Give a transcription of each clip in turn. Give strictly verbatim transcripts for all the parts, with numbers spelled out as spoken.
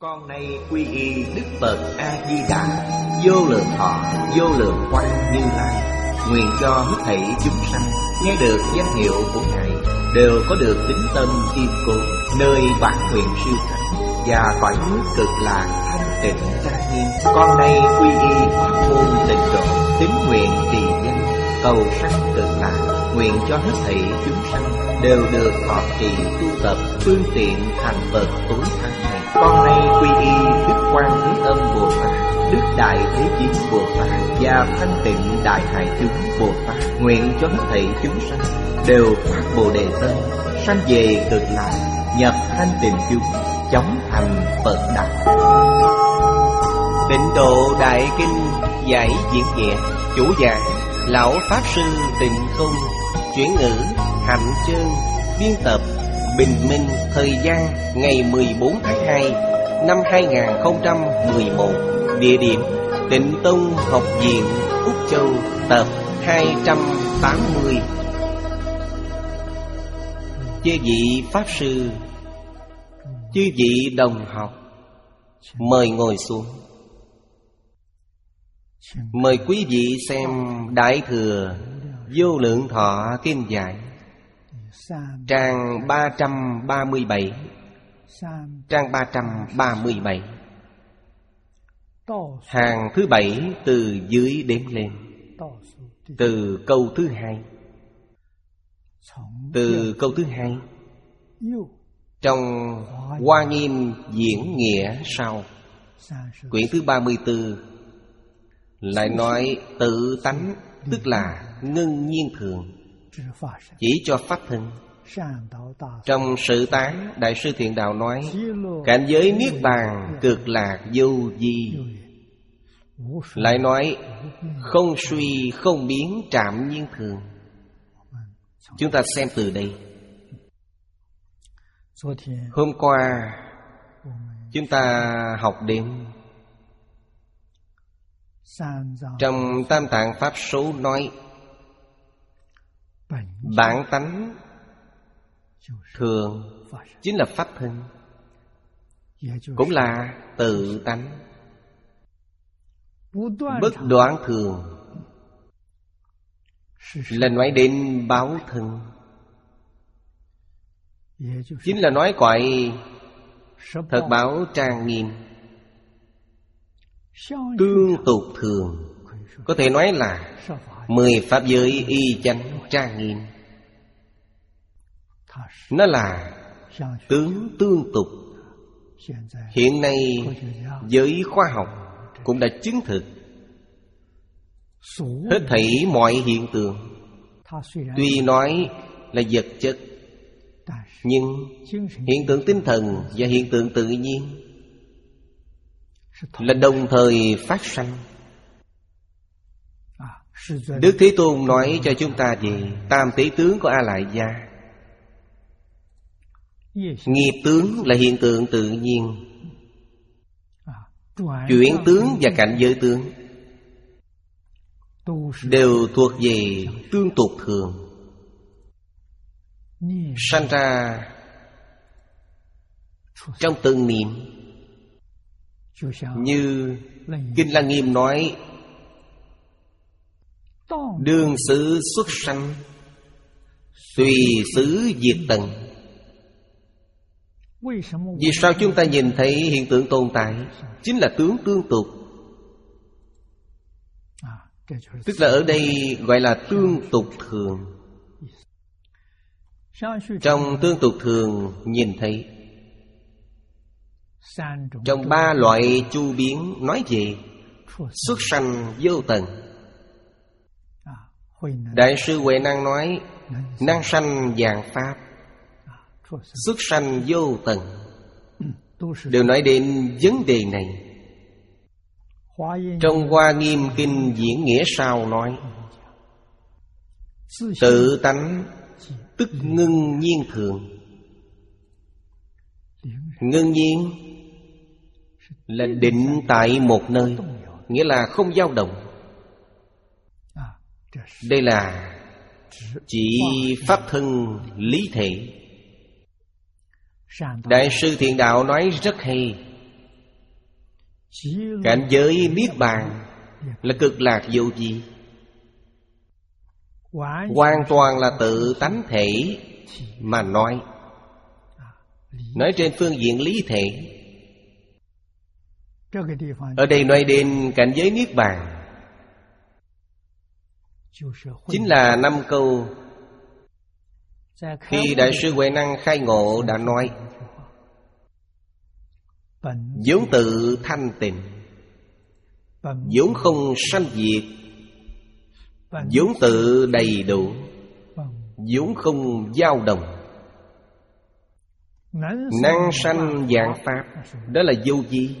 Con nay quy y Đức Phật A Di Đà, vô lượng thọ, vô lượng quang Như Lai. Nguyện cho hết thảy chúng sanh nghe được danh hiệu của Ngài đều có được tín tâm kiên cố, nơi bản nguyện siêu sanh và cõi nước cực lạc thanh tịnh trang nghiêm. Con nay quy y pháp môn tịnh độ, tín nguyện trì danh, cầu sanh cực lạc. Nguyện cho hết thảy chúng sanh đều được thọ trì tu tập phương tiện thành Phật tối thắng này. Con nay quy y Đức Quan Thế Âm Bồ Tát, Đức Đại Thế Chí Bồ Tát và Thanh Tịnh Đại Hải Chúng Bồ Tát. Nguyện cho hết thảy chúng sanh đều phát Bồ Đề tâm, sanh về cực lạc, nhập thanh tịnh chúng, chóng thành Phật đạo. Tịnh Độ Đại Kinh giải diễn nghĩa, chủ giảng Lão Pháp Sư Tịnh Không, chuyển ngữ Hạnh Trơn, biên tập Bình Minh. Thời gian ngày mười bốn tháng hai năm hai nghìn không trăm mười một. Địa điểm Tịnh Tông Học viện Úc Châu, tập hai trăm tám mươi. Chư vị Pháp Sư, chư vị đồng học, mời ngồi xuống. Mời quý vị xem Đại Thừa Vô Lượng Thọ Kinh giải, trang ba trăm ba mươi bảy. Trang ba trăm ba mươi bảy, hàng thứ bảy từ dưới đếm lên. Từ câu thứ hai. Từ câu thứ hai trong Hoa Nghiêm diễn nghĩa sau, quyển thứ ba mươi tư, lại nói tự tánh, tức là ngưng nhiên thường, chỉ cho pháp thân. Trong Sự Tán, Đại sư Thiện Đạo nói cảnh giới niết bàn cực lạc vô vi. Lại nói không suy không biến trạm nhiên thường. Chúng ta xem từ đây. Hôm qua chúng ta học đến trong Tam Tạng Pháp Số nói bản tánh thường chính là pháp thân, cũng là tự tánh. Bất đoạn thường là nói đến báo thân, chính là nói cõi thật báo trang nghiêm. Tương tục thường có thể nói là mười pháp giới y chánh trang nghiêm. Nó là tướng tương tục. Hiện nay giới khoa học cũng đã chứng thực hết thảy mọi hiện tượng, tuy nói là vật chất, nhưng hiện tượng tinh thần và hiện tượng tự nhiên là đồng thời phát sanh. Đức Thế Tôn nói cho chúng ta về tam tế tướng của A Lại Gia. Nghiệp tướng là hiện tượng tự nhiên, chuyển tướng và cảnh giới tướng đều thuộc về tương tục thường. Sanh ra trong từng niệm, như Kinh Lăng Nghiêm nói đương xứ xuất sanh, tùy xứ diệt tận. Vì sao chúng ta nhìn thấy hiện tượng tồn tại? Chính là tướng tương tục. Tức là ở đây gọi là tương tục thường. Trong tương tục thường nhìn thấy trong ba loại chu biến nói về xuất sanh vô tận. Đại sư Huệ Năng nói năng sanh vạn pháp, xuất sanh vô tận, đều nói đến vấn đề này. Trong Hoa Nghiêm Kinh diễn nghĩa sau nói tự tánh tức ngưng nhiên thường. Ngưng nhiên là định tại một nơi, nghĩa là không dao động. Đây là chỉ pháp thân lý thể. Đại sư Thiện Đạo nói rất hay. Cảnh giới Niết Bàn là cực lạc vô vi, hoàn toàn là tự tánh thể mà nói. Nói trên phương diện lý thể. Ở đây nói đến cảnh giới Niết Bàn, chính là năm câu khi Đại sư Huệ Năng khai ngộ đã nói: vốn tự thanh tịnh, vốn không sanh diệt, vốn tự đầy đủ, vốn không dao động, năng sanh vạn pháp. Đó là vô vi.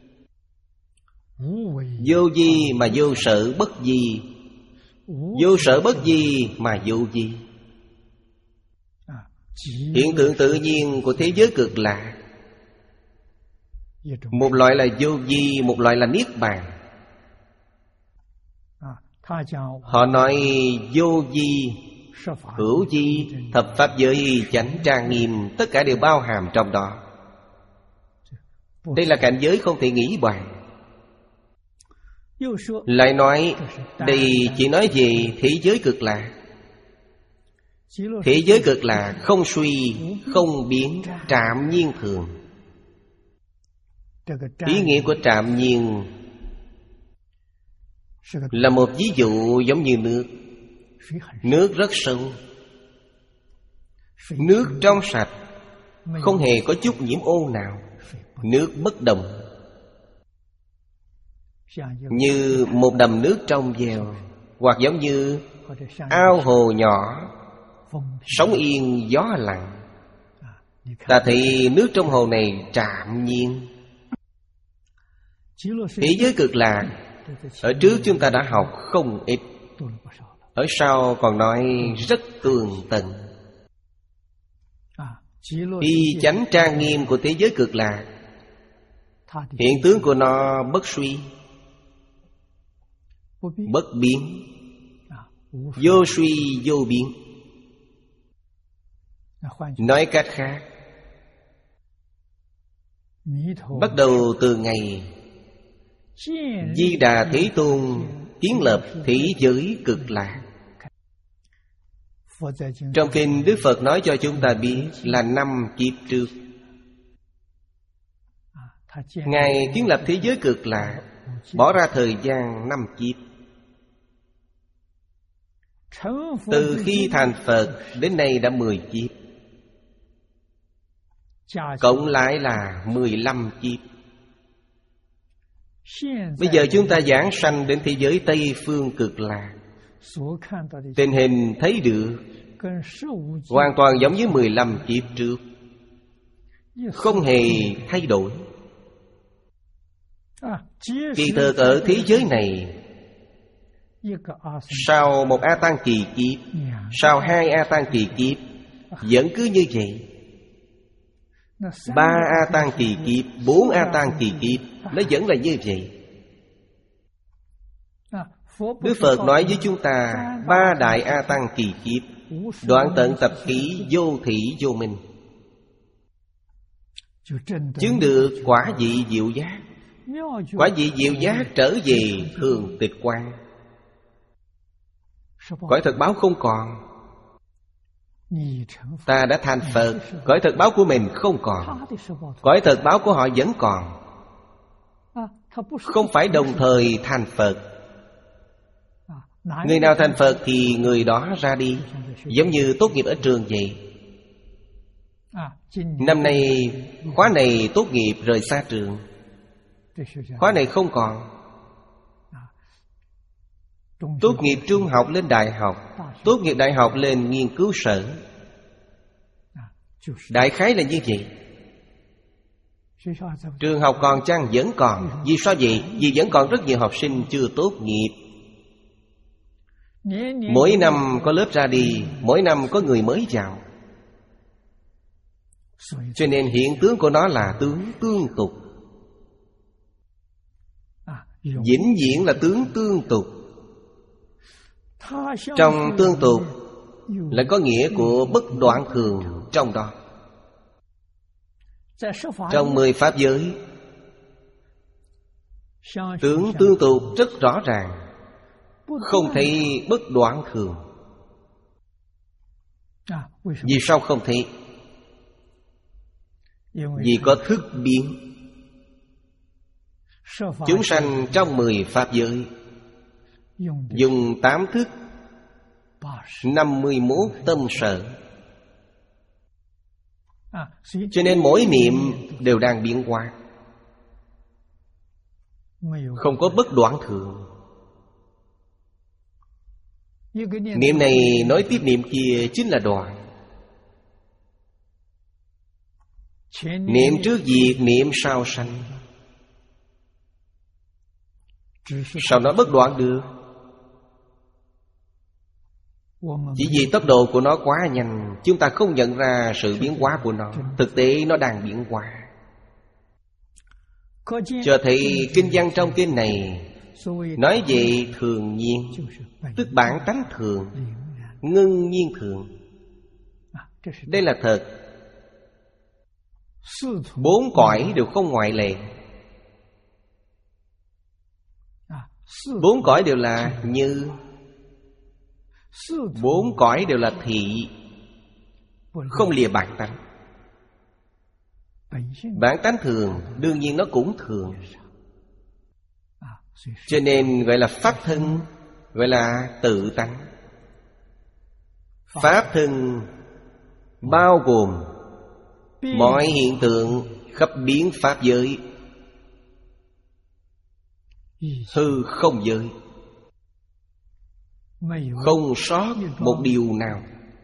Vô vi mà vô sở bất vi, vô sở bất vi mà vô vi. Hiện tượng tự nhiên của thế giới cực lạ. Một loại là vô vi, một loại là Niết Bàn. Họ nói vô vi, hữu vi, thập pháp giới chánh trang nghiêm, tất cả đều bao hàm trong đó. Đây là cảnh giới không thể nghĩ bàn. Lại nói đây chỉ nói về thế giới cực lạ. Thế giới cực lạ không suy, không biến, trạm nhiên thường. Ý nghĩa của trạm nhiên là một ví dụ giống như nước. Nước rất sâu, nước trong sạch, không hề có chút nhiễm ô nào. Nước bất động, như một đầm nước trong veo, hoặc giống như ao hồ nhỏ, sóng yên gió lặng. Ta thấy nước trong hồ này trạm nhiên. Thế giới cực lạc ở trước chúng ta đã học không ít, ở sau còn nói rất tường tận. Y chánh trang nghiêm của thế giới cực lạc, hiện tướng của nó bất suy, bất biến, vô suy vô biến. Nói cách khác, bắt đầu từ ngày Di Đà Thế Tôn kiến lập thế giới cực lạc, trong kinh Đức Phật nói cho chúng ta biết là năm kiếp trước, Ngài kiến lập thế giới cực lạc, bỏ ra thời gian năm kiếp. Từ khi thành Phật đến nay đã mười kiếp, cộng lại là mười lăm kiếp. Bây giờ chúng ta giảng sanh đến thế giới Tây Phương cực lạc, tình hình thấy được hoàn toàn giống với mười lăm kiếp trước, không hề thay đổi. Kỳ thực ở thế giới này, sau một A Tăng kỳ kiếp, sau hai A Tăng kỳ kiếp, vẫn cứ như vậy. Ba A Tăng kỳ kiếp, bốn A Tăng kỳ kiếp, nó vẫn là như vậy. Đức Phật nói với chúng ta ba đại A Tăng kỳ kiếp, đoạn tận tập khí, vô thỉ vô minh, chứng được quả vị diệu giác. Quả vị diệu giác trở về thường tịch quan. Cõi thật báo không còn, ta đã thành Phật, cõi thật báo của mình không còn, cõi thật báo của họ vẫn còn. Không phải đồng thời thành Phật. Người nào thành Phật thì người đó ra đi, giống như tốt nghiệp ở trường vậy. Năm nay khóa này tốt nghiệp rời xa trường, khóa này không còn. Tốt nghiệp trung học lên đại học, tốt nghiệp đại học lên nghiên cứu sở. Đại khái là như vậy. Trường học còn chăng? Vẫn còn. Vì sao vậy? Vì vẫn còn rất nhiều học sinh chưa tốt nghiệp. Mỗi năm có lớp ra đi, mỗi năm có người mới vào. Cho nên hiện tướng của nó là tướng tương tục. Vĩnh viễn là tướng tương tục. Trong tương tục là có nghĩa của bất đoạn thường trong đó. Trong mười pháp giới, Tướng tương tục rất rõ ràng, không thấy bất đoạn thường. Vì sao không thấy? Vì có thức biến. Chúng sanh trong mười pháp giới dùng tám thức, năm mươi mốt tâm sở. Cho nên mỗi niệm đều đang biến hóa, không có bất đoạn thường. Niệm này nói tiếp niệm kia chính là đoạn. Niệm trước diệt, niệm sau sanh. Sao nó bất đoạn được? Chỉ vì tốc độ của nó quá nhanh, chúng ta không nhận ra sự biến hóa của nó. Thực tế nó đang biến hóa. Cho thấy kinh văn trong kinh này nói về thường nhiên, tức bản tánh thường, ngưng nhiên thường. Đây là thật. Bốn cõi đều không ngoại lệ. Bốn cõi đều là như. Bốn cõi đều là thị, không lìa bản tánh. Bản tánh thường, đương nhiên nó cũng thường. Cho nên gọi là pháp thân, gọi là tự tánh. Pháp thân bao gồm mọi hiện tượng khắp biến pháp giới, hư không giới, không sót một điều nào.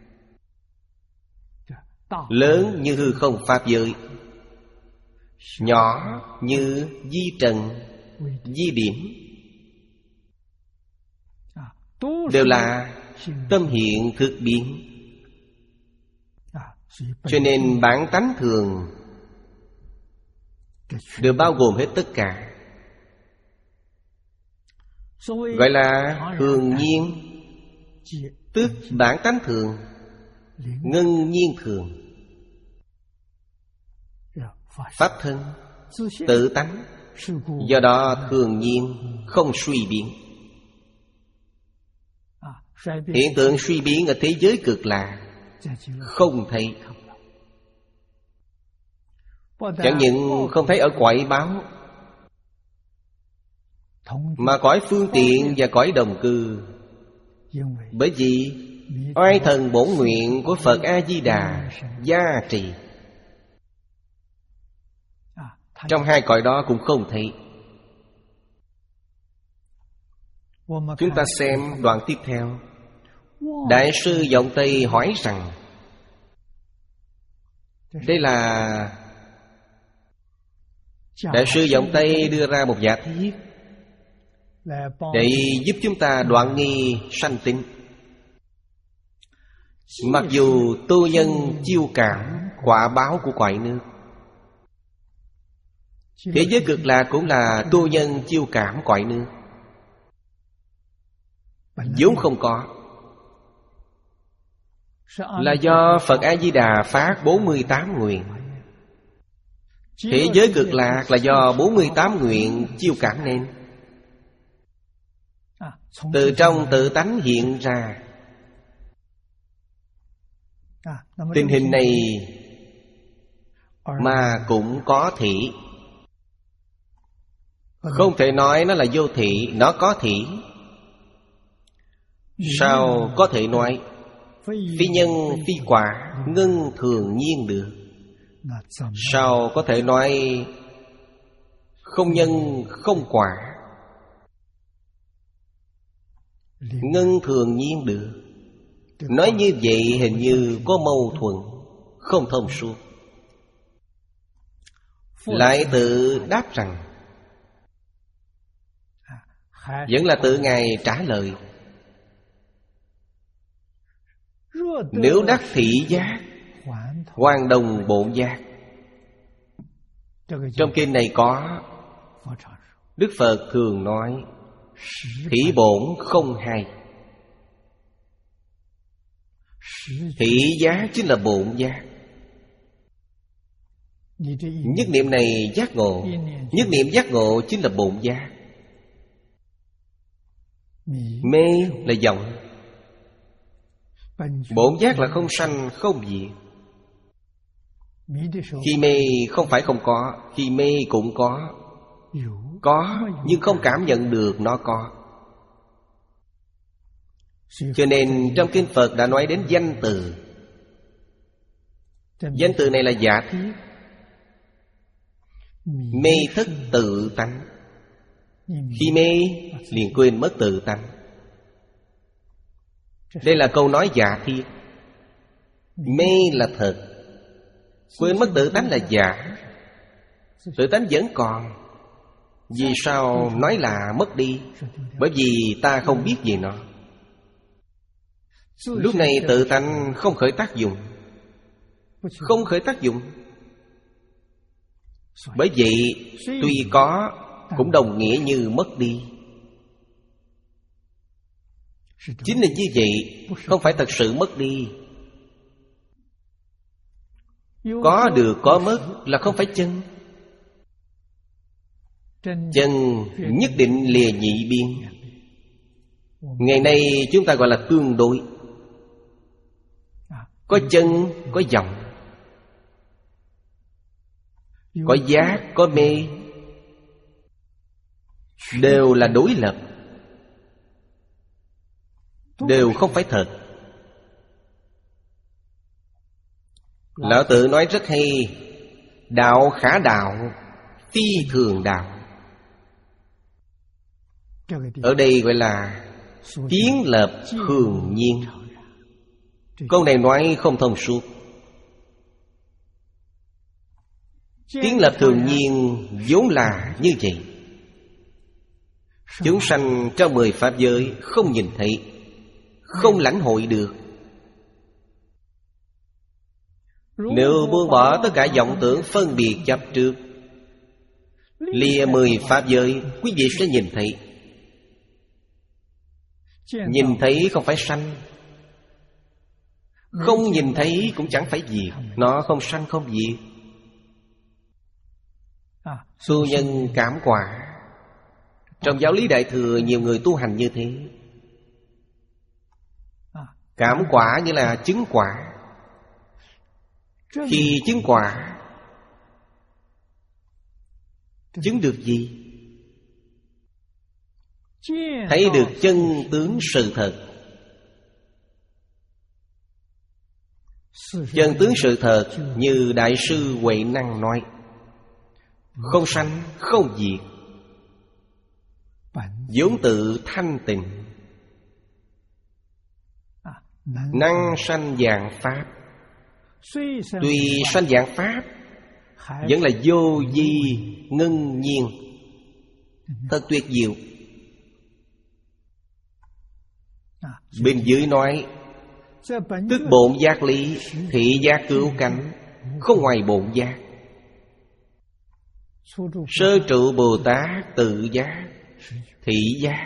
Lớn như hư không pháp giới, nhỏ như di trần, di điểm, đều là tâm hiện thực biến. Cho nên bản tánh thường đều bao gồm hết tất cả. Gọi là thường nhiên, tức bản tánh thường, ngưng nhiên thường. Pháp thân, tự tánh, do đó thường nhiên, không suy biến. Hiện tượng suy biến ở thế giới cực lạc không thấy. Chẳng những không thấy ở cõi báo, mà cõi phương tiện và cõi đồng cư. Bởi vì oai thần bổn nguyện của Phật A-di-đà gia trì, trong hai cõi đó cũng không thấy. Chúng ta xem đoạn tiếp theo. Đại sư Vọng Tây hỏi rằng, đây là Đại sư Vọng Tây đưa ra một giả thiết để giúp chúng ta đoạn nghi sanh tính. Mặc dù tu nhân chiêu cảm quả báo của cõi nước, thế giới cực lạc cũng là tu nhân chiêu cảm cõi nước, vốn không có. Là do Phật A-di-đà phát bốn mươi tám nguyện. Thế giới cực lạc là do bốn mươi tám nguyện chiêu cảm nên. Từ trong tự tánh hiện ra. Tình hình này mà cũng có thị. Không thể nói nó là vô thị, nó có thị. Sao có thể nói phi nhân phi quả ngưng thường nhiên được? Sao có thể nói không nhân không quả ngưng thường nhiên được? Nói như vậy hình như có mâu thuẫn, không thông suốt. Lại tự đáp rằng, vẫn là tự Ngài trả lời, nếu đắc thị giác, hoàn đồng bổn giác. Trong kinh này có Đức Phật thường nói thị bổn không hai. Thị giác chính là bổn giác. Nhất niệm này giác ngộ, nhất niệm giác ngộ chính là bổn giác. Mê là vọng, bổn giác là không sanh không diệt. Khi mê không phải không có, khi mê cũng có. Có nhưng không cảm nhận được nó có. Cho nên trong kinh Phật đã nói đến danh từ. Danh từ này là giả thiết. Mê thức tự tánh. Khi mê liền quên mất tự tánh. Đây là câu nói giả thiết. Mê là thật, quên mất tự tánh là giả. Tự tánh vẫn còn. Vì sao nói là mất đi? Bởi vì ta không biết về nó. Lúc này tự tánh không khởi tác dụng. Không khởi tác dụng. Bởi vậy tuy có cũng đồng nghĩa như mất đi. Chính là như vậy, không phải thật sự mất đi. Có được có mất là không phải chân. Chân nhất định lìa nhị biên. Ngày nay chúng ta gọi là tương đối. Có chân, có vọng, có giác, có mê, đều là đối lập, đều không phải thật. Lão Tử nói rất hay: đạo khả đạo, phi thường đạo. Ở đây gọi là kiến lập thường nhiên. Câu này nói không thông suốt. Kiến lập thường nhiên vốn là như vậy. Chúng sanh trong mười pháp giới không nhìn thấy, không lãnh hội được. Nếu buông bỏ tất cả vọng tưởng phân biệt chấp trước, lìa mười pháp giới, quý vị sẽ nhìn thấy. Nhìn thấy không phải sanh, không nhìn thấy cũng chẳng phải diệt. Nó không sanh không diệt. Tu nhân cảm quả. Trong giáo lý Đại Thừa nhiều người tu hành như thế. Cảm quả như là chứng quả. Khi chứng quả, chứng được gì? Thấy được chân tướng sự thật. Chân tướng sự thật như Đại sư Huệ Năng nói: không sanh không diệt, vốn tự thanh tịnh, năng sanh vạn pháp. Tuy sanh vạn pháp, vẫn là vô vi ngưng nhiên. Thật tuyệt diệu. Bên dưới nói: tức bổn giác lý, thị giác cứu cánh, không ngoài bổn giác. Sơ trụ Bồ Tát tự giác, thị giác.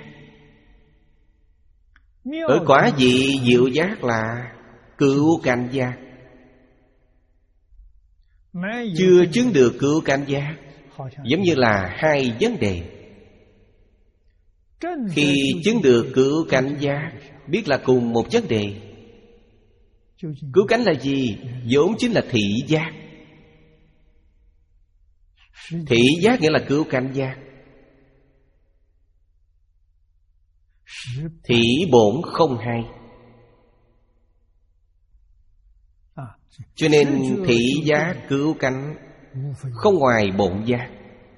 Ở quả vị diệu giác là cứu cánh giác. Chưa chứng được cứu cánh giác, giống như là hai vấn đề. Khi chứng được cứu cánh giác, biết là cùng một vấn đề. Cứu cánh là gì? vốn chính là thị giác. Thị giác nghĩa là cứu cánh giác. Thị bổn không hai. Cho nên thị giác cứu cánh không ngoài bổn giác.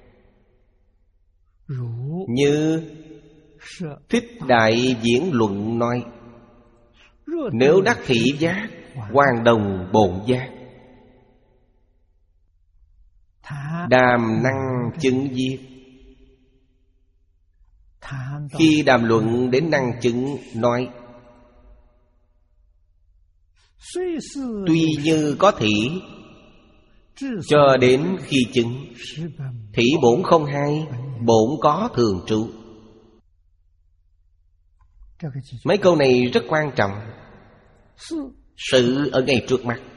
Như Thích Đại Diễn Luận nói: nếu đắc thị giác, hoàn đồng bổn giác. Đàm năng chứng diệt. Khi đàm luận đến năng chứng nói: tuy như có thị, cho đến khi chứng, thị bổn không hai, bổn có thường trụ. Mấy câu này rất quan trọng. Sự ở ngay trước mắt.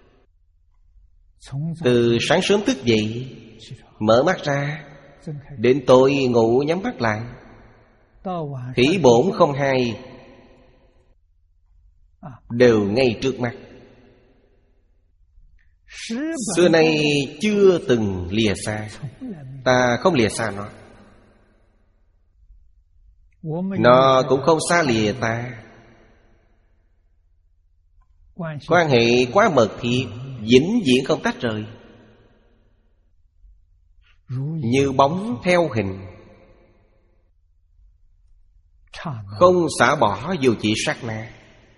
Từ sáng sớm thức dậy, mở mắt ra, đến tối ngủ nhắm mắt lại, Thủy bổn không hai đều ngay trước mắt. Xưa nay chưa từng lìa xa. Ta không lìa xa nó, nó cũng không xa lìa ta. Quan hệ quá mật thiết, vĩnh viễn không tách rời, như bóng theo hình, không xả bỏ dù chỉ sát na.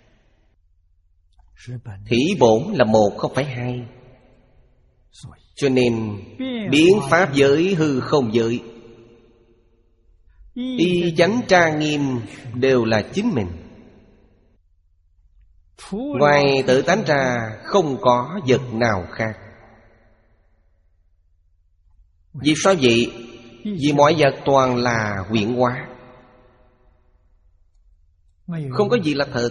Thủy bổn là một không phải hai. Cho nên biến pháp giới hư không giới, y chánh trang nghiêm đều là chính mình. Ngoài tự tánh ra không có vật nào khác. Vì sao vậy? Vì mọi vật toàn là huyễn hóa, không có gì là thật.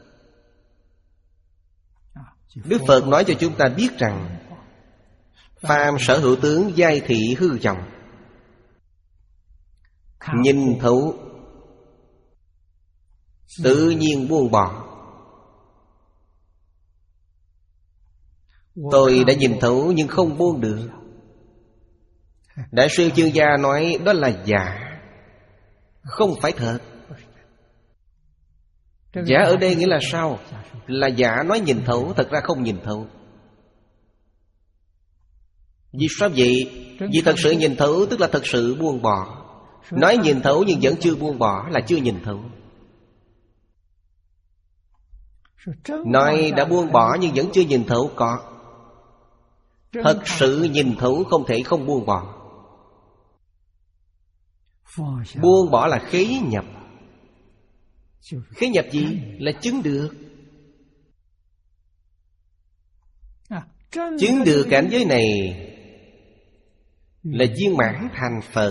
Đức Phật nói cho chúng ta biết rằng phàm sở hữu tướng giai thị hư vọng, nhìn thấu tự nhiên buông bỏ. Tôi đã nhìn thấu nhưng không buông được. Đại sư Chương Gia nói đó là giả, không phải thật. Giả ở đây nghĩa là sao? Là giả nói nhìn thấu, thật ra không nhìn thấu. Vì sao vậy? Vì thật sự nhìn thấu tức là thật sự buông bỏ. Nói nhìn thấu nhưng vẫn chưa buông bỏ là chưa nhìn thấu. Nói đã buông bỏ nhưng vẫn chưa nhìn thấu có. Thật sự nhìn thấu không thể không buông bỏ. Buông bỏ là khế nhập. Khế nhập gì? Là chứng được. Chứng được cảnh giới này là viên mãn thành Phật.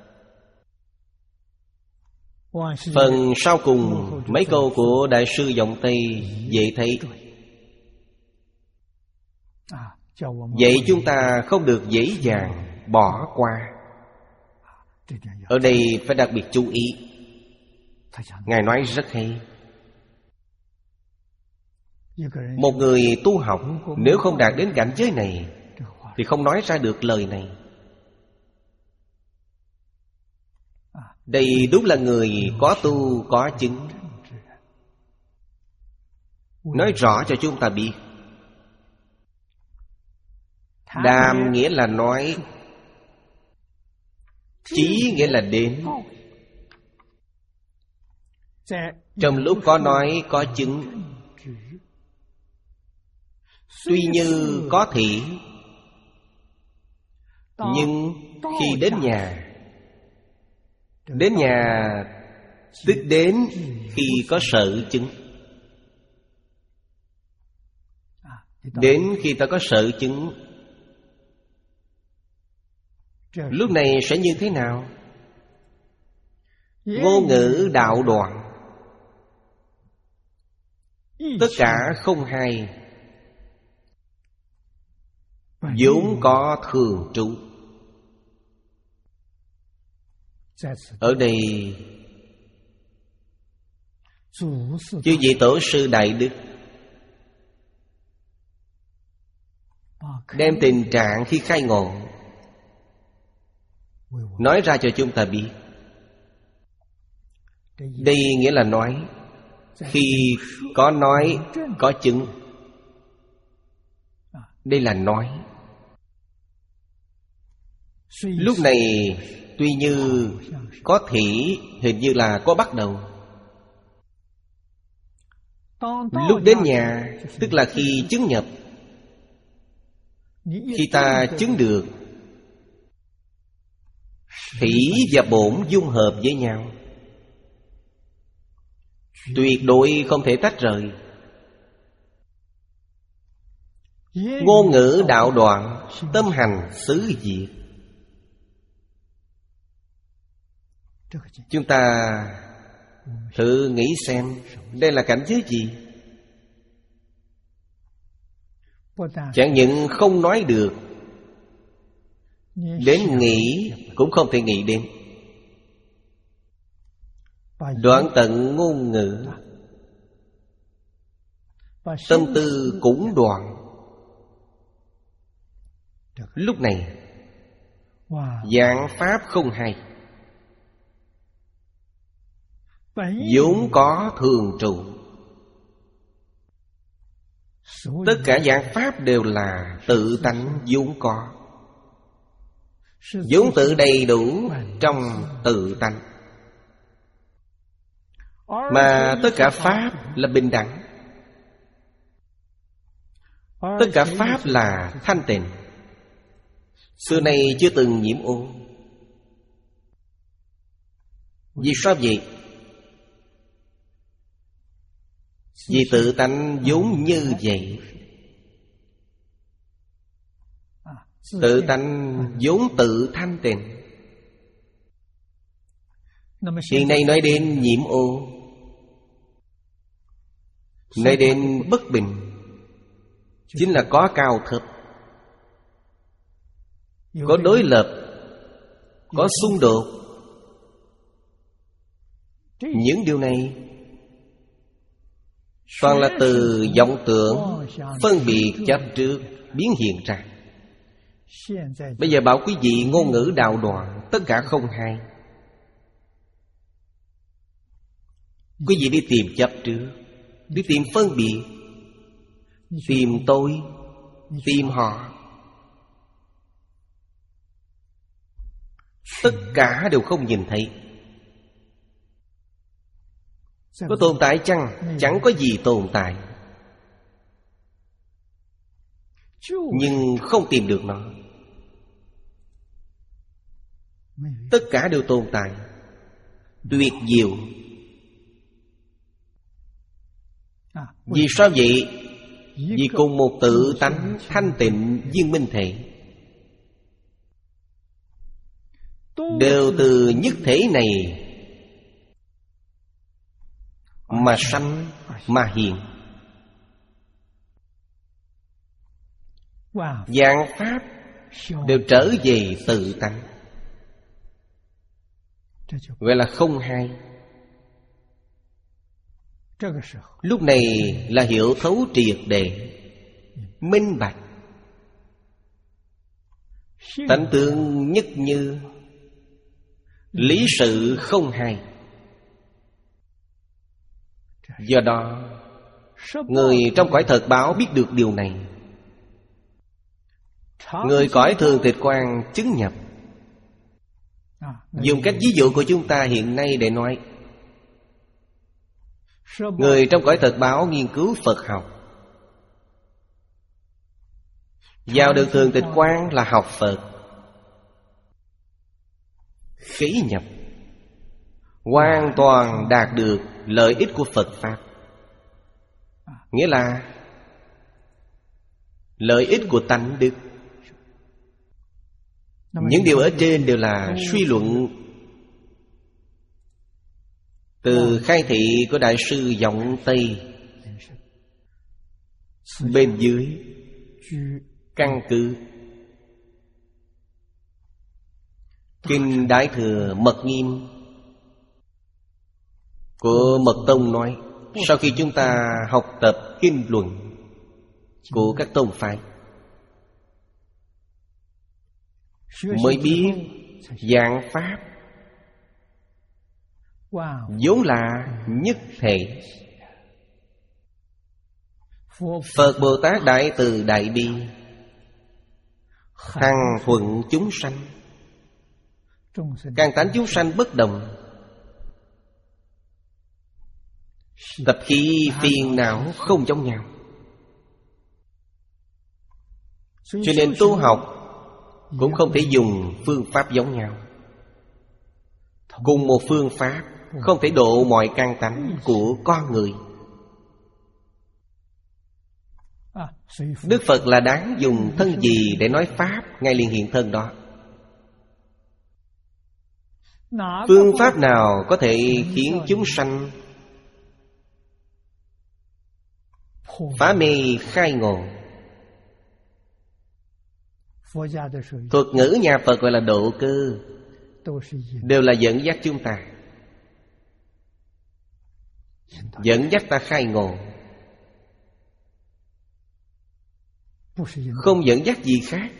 Phần sau cùng mấy câu của Đại sư Giọng Tây dễ thấy. Vậy chúng ta không được dễ dàng bỏ qua. Ở đây phải đặc biệt chú ý. Ngài nói rất hay. Một người tu học nếu không đạt đến cảnh giới này thì không nói ra được lời này. Đây đúng là người có tu có chứng. Nói rõ cho chúng ta biết. Đàm nghĩa là nói, chí nghĩa là đến. Trong lúc có nói có chứng, tuy như có thị, nhưng khi đến nhà, đến nhà tức đến khi có sở chứng. Đến khi ta có sở chứng, lúc này sẽ như thế nào? Vô ngữ đạo đoạn, tất cả không hay, vốn có thường trụ. Ở đây chư vị tổ sư đại đức đem tình trạng khi khai ngộ nói ra cho chúng ta biết. Đây nghĩa là nói khi có nói có chứng. Đây là nói. Lúc này tuy như có thị, hình như là có bắt đầu. Lúc đến nhà tức là khi chứng nhập. Khi ta chứng được, thủy và bổn dung hợp với nhau, tuyệt đối không thể tách rời. Ngôn ngữ đạo đoạn, tâm hành xứ diệt. Chúng ta thử nghĩ xem, đây là cảnh giới gì? Chẳng những không nói được, đến nghĩ cũng không thể nghĩ đến. đoạn tận ngôn ngữ, tâm tư cũng đoạn. Lúc này vạn pháp không hay, vốn có thường trụ. Tất cả vạn pháp đều là tự tánh vốn có, vốn tự đầy đủ trong tự tánh. Mà tất cả pháp là bình đẳng, tất cả pháp là thanh tịnh, xưa nay chưa từng nhiễm ô. Vì sao vậy? Vì tự tánh vốn như vậy. Tự tánh vốn tự thanh tịnh. Hiện nay nói đến nhiễm ô, nói đến bất bình, chính là có cao thấp, có đối lập, có xung đột. Những điều này toàn là từ vọng tưởng, phân biệt chấp trước biến hiện ra. Bây giờ bảo quý vị ngôn ngữ đạo đoạn, tất cả không hay. Quý vị đi tìm chấp trước, đi tìm phân biệt, tìm tôi, tìm họ, tất cả đều không nhìn thấy. Có tồn tại chăng? Chẳng có gì tồn tại, nhưng không tìm được nó. Tất cả đều tồn tại, tuyệt diệu. Vì sao vậy? Vì cùng một tự tánh thanh tịnh viên minh thể, đều từ nhất thể này mà sanh mà hiện. Vạn pháp đều trở về tự tánh, gọi là không hai. Lúc này là hiểu thấu triệt để, minh bạch, tánh tướng nhất như, lý sự không hai. Do đó người trong cõi thật báo biết được điều này. Người cõi thường tịch quan chứng nhập. Dùng cách ví dụ của chúng ta hiện nay để nói, người trong cõi thật báo nghiên cứu Phật học, vào được thường tịch quan là học Phật, khế nhập, hoàn toàn đạt được lợi ích của Phật Pháp. Nghĩa là lợi ích của tánh đức. Những điều ở trên đều là suy luận từ khai thị của Đại sư Vọng Tây. Bên dưới căn cứ Kinh Đại Thừa Mật Nghiêm của Mật Tông nói, sau khi chúng ta học tập kinh luận của các tông phái, mới biết vạn pháp vốn là nhất thể. Phật Bồ Tát Đại Từ Đại Bi, hằng thuận chúng sanh. Căn tánh chúng sanh bất đồng, tập khí phiền não không giống nhau. Cho nên tu học cũng không thể dùng phương pháp giống nhau. Cùng một phương pháp không thể độ mọi căn tánh của con người. Đức Phật là đáng dùng thân gì để nói pháp, Ngài liền hiện thân đó. Phương pháp nào có thể khiến chúng sanh phá mê khai ngộ? Thuật ngữ nhà Phật gọi là độ cơ, đều là dẫn dắt chúng ta. dẫn dắt ta khai ngộ, không dẫn dắt gì khác.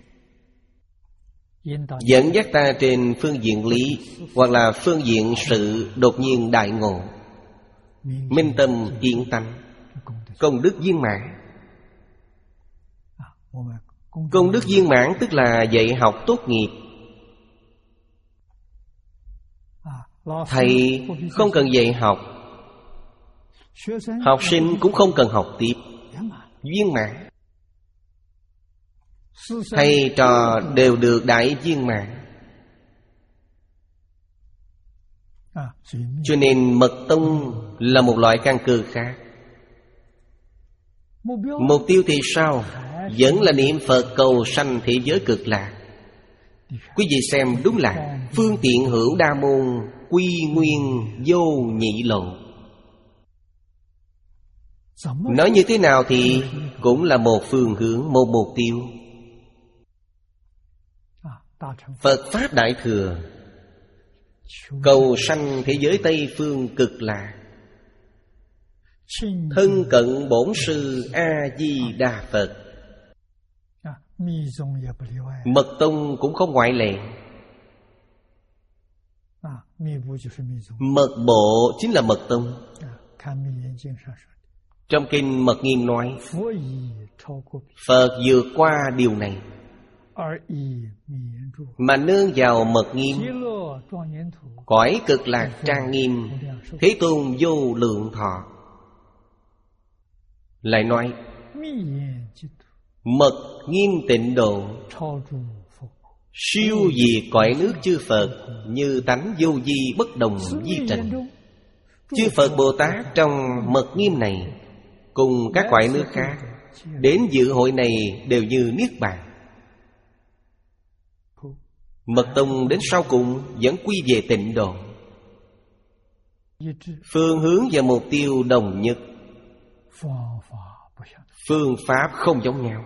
Dẫn dắt ta trên phương diện lý hoặc là phương diện sự đột nhiên đại ngộ, minh tâm kiến tánh, công đức viên mãn. Công đức viên mãn tức là dạy học tốt nghiệp. Thầy không cần dạy học, học sinh cũng không cần học tiếp, viên mãn. Thầy trò đều được đại viên mãn. Cho nên mật tông là một loại căn cơ khác. Mục tiêu thì sao? Vẫn là niệm Phật cầu sanh thế giới cực lạc. Quý vị xem, đúng là phương tiện hữu đa môn, quy nguyên vô nhị lộ. Nói như thế nào thì cũng là một phương hướng, một mục tiêu. Phật Pháp Đại Thừa cầu sanh thế giới Tây Phương cực lạc, thân cận bổn sư A-di-đà Phật. Mật tông cũng không ngoại lệ. Mật bộ chính là mật tông. Trong kinh Mật Nghiêm nói, Phật vượt qua điều này mà nương vào Mật Nghiêm, cõi cực lạc trang nghiêm, Thế Tôn vô lượng thọ. Lại nói Mật Nghiêm tịnh độ, siêu diệt cõi nước chư Phật, như tánh vô vi bất đồng vi trần. Chư Phật Bồ Tát trong Mật Nghiêm này cùng các cõi nước khác đến dự hội này đều như niết bàn. Mật tông đến sau cùng vẫn quy về tịnh độ. Phương hướng và mục tiêu đồng nhất, phương pháp không giống nhau.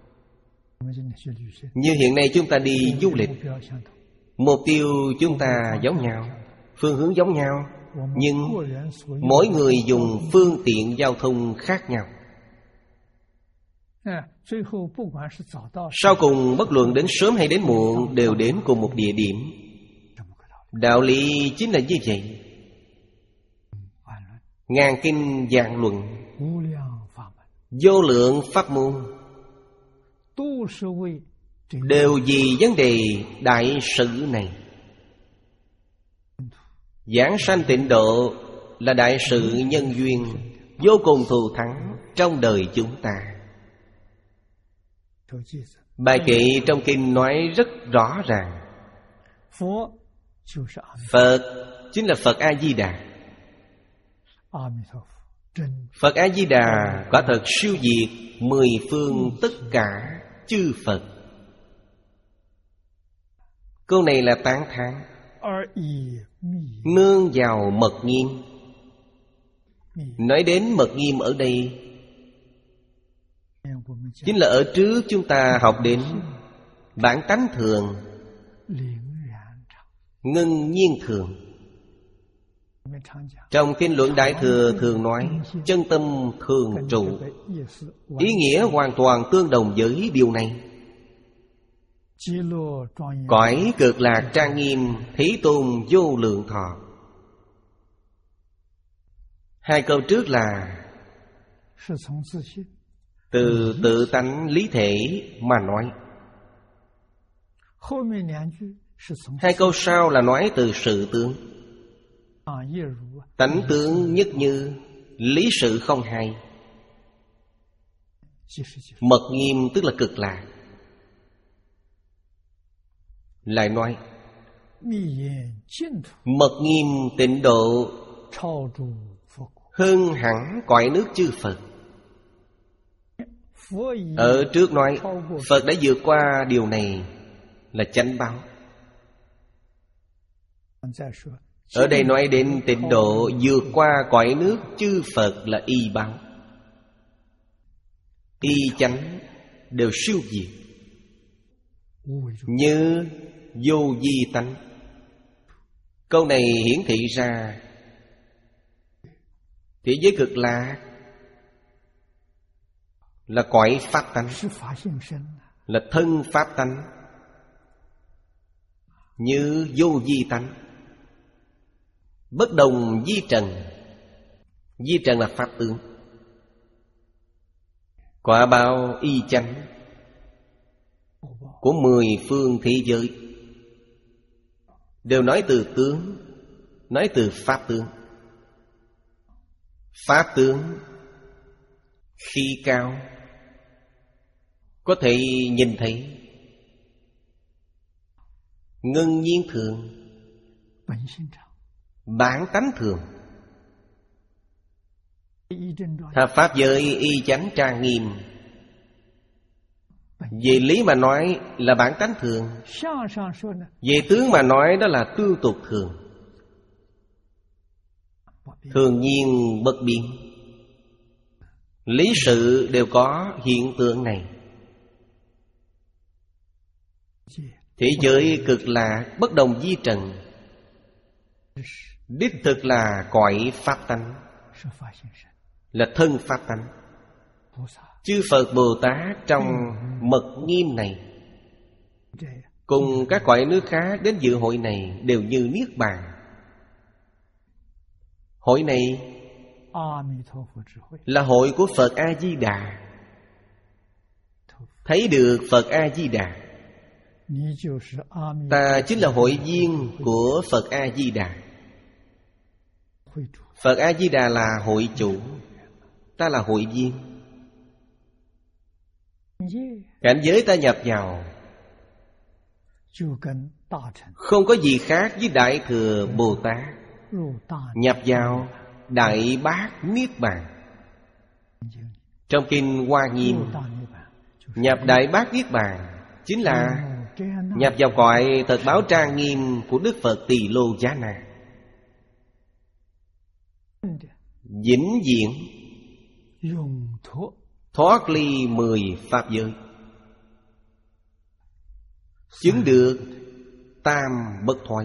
Như hiện nay chúng ta đi du lịch, mục tiêu chúng ta giống nhau, phương hướng giống nhau, nhưng mỗi người dùng phương tiện giao thông khác nhau. Sau cùng bất luận đến sớm hay đến muộn đều đến cùng một địa điểm. Đạo lý chính là như vậy. Ngàn kinh vạn luận, vô lượng pháp môn, đều vì vấn đề đại sự này. Giảng sanh tịnh độ là đại sự nhân duyên vô cùng thù thắng trong đời chúng ta. Bài kệ trong kinh nói rất rõ ràng, Phật chính là Phật A-di-đà. Phật A-di-đà quả thật siêu diệt mười phương tất cả chư Phật. Câu này là tán thán. Nương vào Mật Nghiêm. Nói đến Mật Nghiêm ở đây chính là ở trước chúng ta học đến bản tánh thường, ngưng nhiên thường. Trong kinh luận Đại Thừa thường nói chân tâm thường trụ. Ý nghĩa hoàn toàn tương đồng với điều này. Cõi cực lạc trang nghiêm, Thế Tôn vô lượng thọ. Hai câu trước là từ tự tánh lý thể mà nói. Hai câu sau là nói từ sự tướng. Tánh tướng nhất như, lý sự không hay. Mật Nghiêm tức là cực lạc. Lại nói Mật Nghiêm tịnh độ hơn hẳn cõi nước chư Phật. Ở trước nói Phật đã vượt qua điều này là chánh báo. Ở đây nói đến tịnh độ vượt qua cõi nước chư Phật là y báo. Y chánh đều siêu diệt, như vô vi tánh. Câu này hiển thị ra Thế giới cực lạc là cõi pháp tánh, là thân pháp tánh, như vô vi tánh. Bất đồng vi trần. Vi trần là pháp tướng. Quả báo y chánh của mười phương thế giới đều nói từ tướng, nói từ pháp tướng. Pháp tướng khi cao có thể nhìn thấy, ngưng nhiên thường, bản tánh thường. Pháp giới y chánh trang nghiêm, về lý mà nói là bản tánh thường, về tướng mà nói đó là tương tục thường. Thường nhiên bất biến, lý sự đều có hiện tượng này. Thế giới cực lạc bất đồng vi trần, đích thực là cõi pháp tánh, là thân pháp tánh. Chư Phật Bồ Tát trong mật nghiêm này cùng các cõi nước khác đến dự hội này đều như niết bàn. Hội này là hội của Phật A-di-đà. Thấy được Phật A-di-đà, ta chính là hội viên của Phật A-di-đà. Phật A-di-đà là hội chủ, ta là hội viên. Cảnh giới ta nhập vào không có gì khác với Đại Thừa Bồ Tát nhập vào Đại Bát Niết Bàn. Trong Kinh Hoa Nghiêm, nhập Đại Bát Niết Bàn chính là nhập vào cõi thật báo trang nghiêm của Đức Phật Tỳ Lô Giá Na, vĩnh viễn thoát ly mười pháp giới, chứng được tam bất thoái,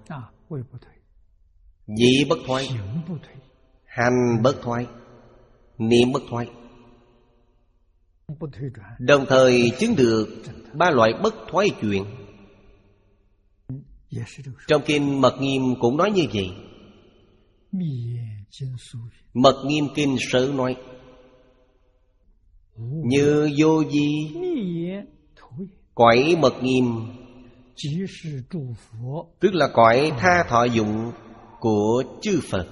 nhị bất thoái, hành bất thoái, niệm bất thoái. Đồng thời chứng được ba loại bất thoái chuyển. Trong Kinh Mật Nghiêm cũng nói như vậy. Mật Nghiêm Kinh Sở nói: như vô vi cõi Mật Nghiêm, tức là cõi tha thọ dụng của chư Phật.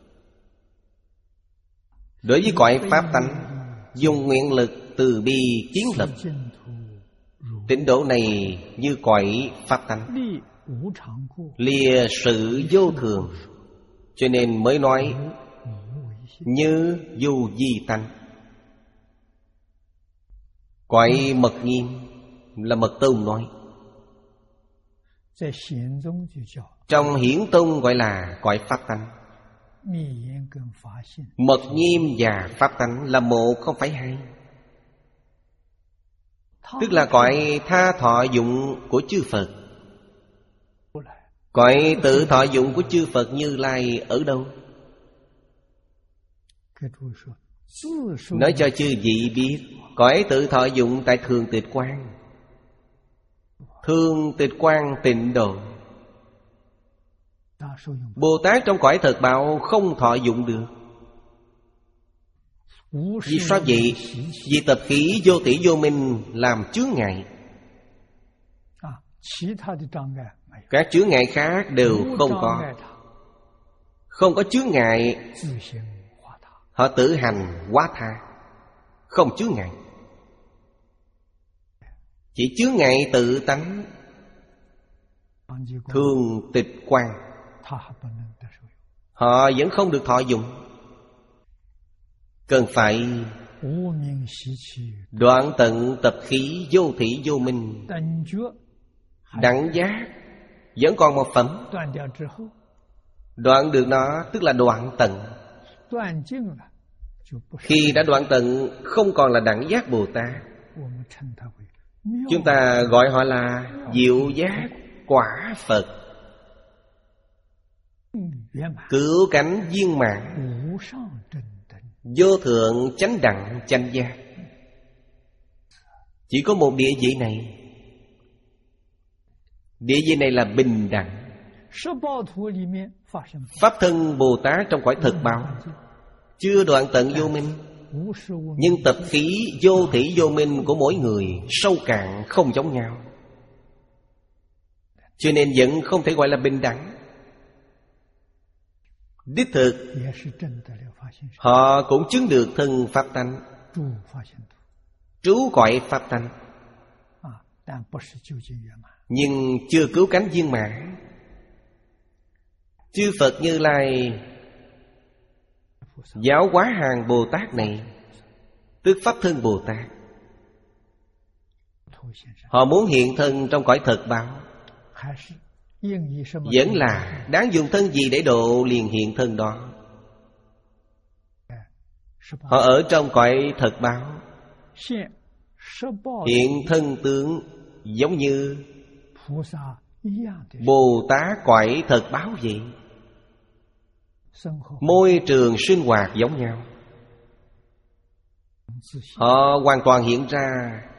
Đối với cõi pháp tánh, dùng nguyện lực từ bi kiến lập. Tịnh độ này như cõi pháp tánh, lìa sự vô thường, cho nên mới nói như vô vi tánh. Cõi Mật Nghiêm là Mật Tông nói. Trong Hiển Tông gọi là cõi pháp tánh. Mật Nghiêm và pháp tánh là một không phải hai, tức là cõi tha thọ dụng của chư Phật. Cõi tự thọ dụng của chư Phật Như Lai ở đâu? Nói cho chư vị biết, cõi tự thọ dụng tại Thường Tịch Quan. Thường Tịch Quan Tịnh Độ. Bồ Tát trong cõi thật báo không thọ dụng được. Vì sao vậy? Vì tập khí vô tỷ vô minh làm chướng ngại. Các chướng ngại khác đều không có. Không có chướng ngại, họ tự hành hóa tha, không chướng ngại. Chỉ chướng ngại tự tánh. Thường Tịch Quan, họ vẫn không được thọ dụng. Cần phải đoạn tận tập khí vô thỉ vô minh. Đẳng giác vẫn còn một phẩm. Đoạn được nó tức là đoạn tận. Khi đã đoạn tận không còn là đẳng giác Bồ Tát, chúng ta gọi họ là diệu giác quả Phật. cứu cánh viên mãn, vô thượng chánh đẳng chánh giác. Chỉ có một địa vị này. Địa vị này là bình đẳng. Pháp thân Bồ Tát trong cõi thực báo chưa đoạn tận vô minh, nhưng tập khí vô thỉ vô minh của mỗi người sâu cạn không giống nhau, cho nên vẫn không thể gọi là bình đẳng. Đích thực họ cũng chứng được thân pháp tánh, trú cõi pháp tánh, nhưng chưa cứu cánh viên mãn. Chư Phật Như Lai giáo hóa hàng Bồ Tát này, tức pháp thân Bồ Tát, họ muốn hiện thân trong cõi thực báo, vẫn là đáng dùng thân gì để độ liền hiện thân đó. Họ ở trong cõi thực báo, hiện thân tướng giống như Bồ Tát cõi thực báo vậy. Môi trường sinh hoạt giống nhau. Họ hoàn toàn hiện ra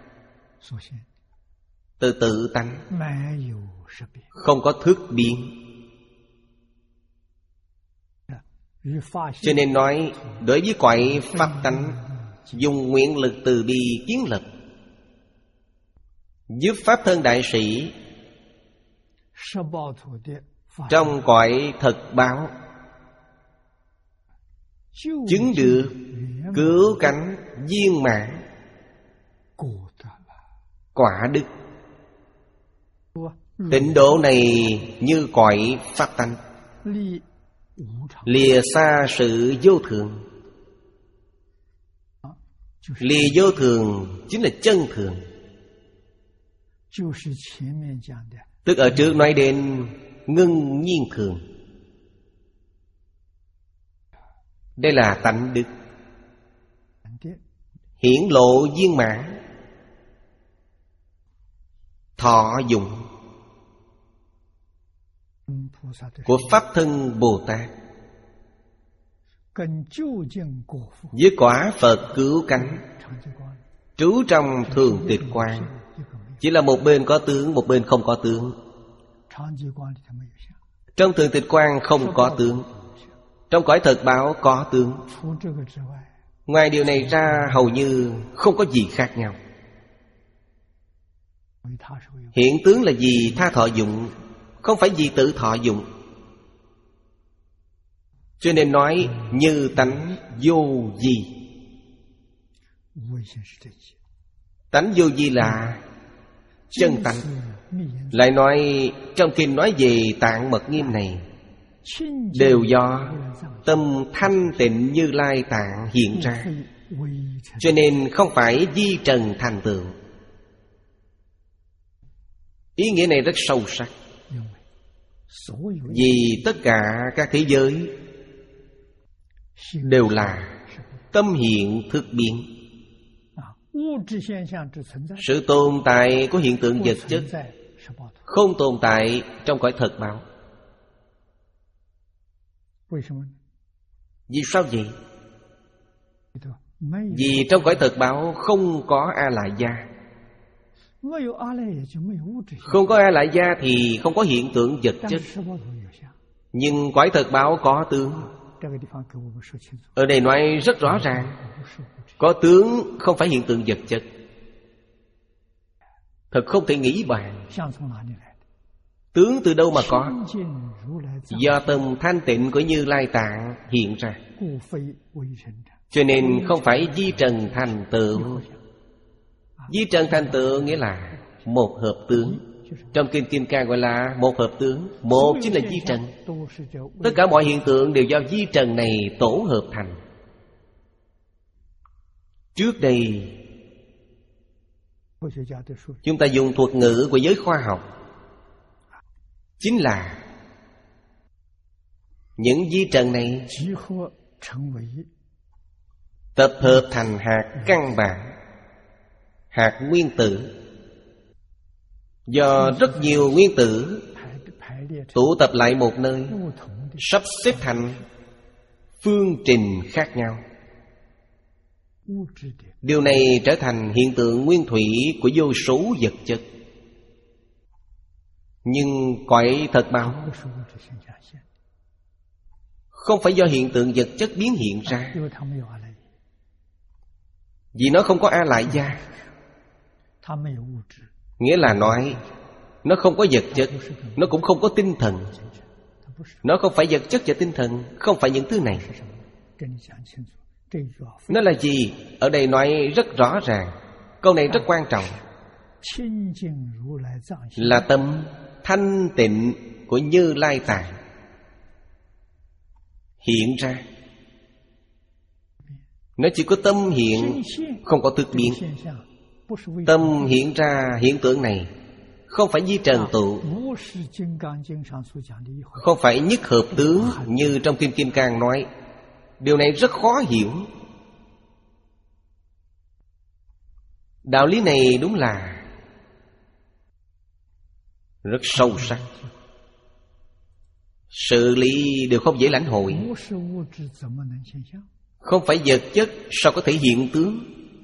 từ tự tánh, không có thức biến. Cho nên nói đối với cõi pháp tánh, dùng nguyện lực từ bi kiến lập, giúp pháp thân đại sĩ trong cõi thực báo chứng được cứu cánh viên mãn quả đức. Tịnh độ này như cõi pháp tánh, lìa xa sự vô thường. Lìa vô thường chính là chân thường, tức ở trước nói đến ngưng nhiên thường. Đây là tánh đức, hiển lộ viên mãn, thọ dụng của pháp thân Bồ Tát, với quả Phật cứu cánh trú trong thường tịch quang. Chỉ là một bên có tướng, một bên không có tướng. Trong thường tịch quang không có tướng, trong cõi thực báo có tướng. Ngoài điều này ra hầu như không có gì khác nhau. Hiện tướng là gì? Tha thọ dụng, không phải gì tự thọ dụng. Cho nên nói như tánh vô vi. Tánh vô vi là chân tánh. Lại nói trong kinh nói về Tạng Mật Nghiêm này, đều do tâm thanh tịnh Như Lai Tạng hiện ra, cho nên không phải vi trần thành tựu. Ý nghĩa này rất sâu sắc. Vì tất cả các thế giới đều là tâm hiện thức biến. Sự tồn tại của hiện tượng vật chất không tồn tại trong cõi thực báo. Vì sao vậy? Vì trong cõi thực báo không có A Lại Gia. Không có A Lại Gia thì không có hiện tượng vật chất. Nhưng cõi thực báo có tướng. Ở đây nói rất rõ ràng, có tướng không phải hiện tượng vật chất. Thật không thể nghĩ bàn. Tướng từ đâu mà có? Do tâm thanh tịnh của Như Lai Tạng hiện ra, cho nên không phải vi trần thành tựu. Vi trần thành tựu nghĩa là một hợp tướng. Trong Kinh Kim Cang gọi là một hợp tướng. Một chính là vi trần. Tất cả mọi hiện tượng đều do vi trần này tổ hợp thành. Trước đây chúng ta dùng thuật ngữ của giới khoa học, chính là những vi trần này tập hợp thành hạt căn bản, hạt nguyên tử. Do rất nhiều nguyên tử tụ tập lại một nơi, sắp xếp thành phương trình khác nhau. Điều này trở thành hiện tượng nguyên thủy của vô số vật chất. Nhưng cõi thật báo không phải do hiện tượng vật chất biến hiện ra, vì nó không có a lại gia. Nghĩa là nói nó không có vật chất, nó cũng không có tinh thần. Nó không phải vật chất và tinh thần, không phải những thứ này. Nó là gì? Ở đây nói rất rõ ràng. Câu này rất quan trọng. Là tâm thanh tịnh của Như Lai Tạng hiện ra. Nó chỉ có tâm hiện, không có thức biến. Tâm hiện ra hiện tượng này không phải di trần tụ, không phải nhất hợp tướng như trong Kinh Kim Cang nói. Điều này rất khó hiểu. Đạo lý này đúng là rất sâu sắc. Sự lý đều không dễ lãnh hội. Không phải vật chất sao có thể hiện tướng?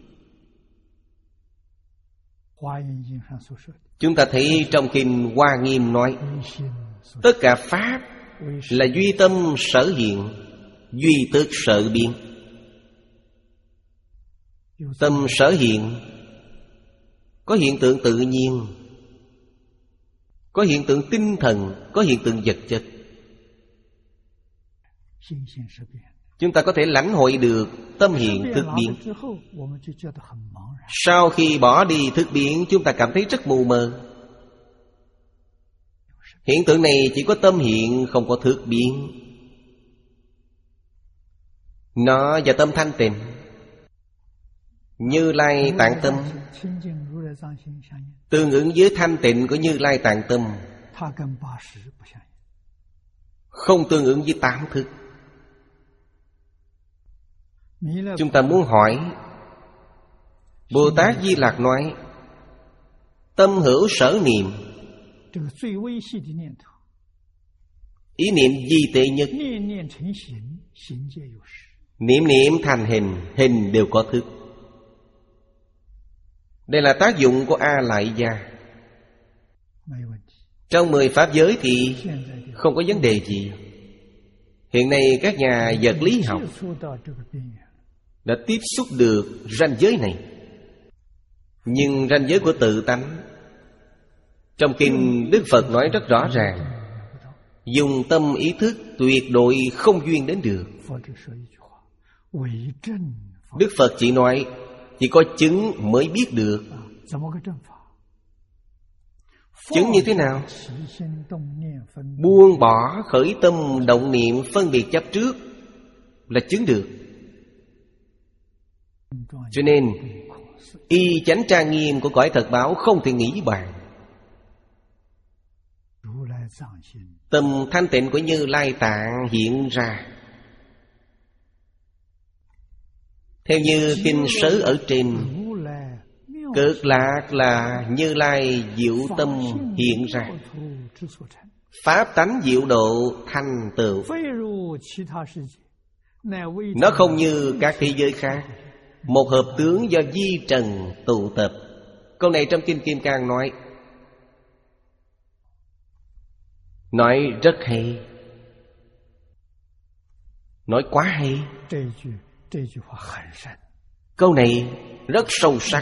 Chúng ta thấy trong Kinh Hoa Nghiêm nói tất cả pháp là duy tâm sở hiện, duy tức sở biến. Tâm sở hiện có hiện tượng tự nhiên, có hiện tượng tinh thần, có hiện tượng vật chất. Chúng ta có thể lãnh hội được tâm hiện thức biến. Sau khi bỏ đi thức biến, chúng ta cảm thấy rất mù mờ. Hiện tượng này chỉ có tâm hiện, không có thức biến. Nó và tâm thanh tịnh, Như Lai Tạng tâm tương ứng với thanh tịnh của Như Lai Tạng tâm, không tương ứng với tám thức. Chúng ta muốn hỏi, Bồ Tát Di Lặc nói tâm hữu sở niệm, ý niệm di tệ nhất. Niệm niệm thành hình, hình đều có thức. Đây là tác dụng của A Lại Gia. Trong mười pháp giới thì không có vấn đề gì. Hiện nay các nhà vật lý học đã tiếp xúc được ranh giới này. Nhưng ranh giới của tự tánh, trong Kinh Đức Phật nói rất rõ ràng, dùng tâm ý thức tuyệt đối không duyên đến được. Đức Phật chỉ nói chỉ có chứng mới biết được. Chứng như thế nào? Buông bỏ khởi tâm động niệm phân biệt chấp trước là chứng được. Cho nên y chánh trang nghiêm của cõi thật báo không thể nghĩ bàn. Tâm thanh tịnh của Như Lai Tạng hiện ra. Theo như kinh sớ ở trên, cực lạc là Như Lai diệu tâm hiện ra. Pháp tánh diệu độ thành tựu. Nó không như các thế giới khác, một hợp tướng do di trần tụ tập. Câu này trong Kinh Kim Cang nói Nói rất hay, nói quá hay. Câu này rất sâu sắc,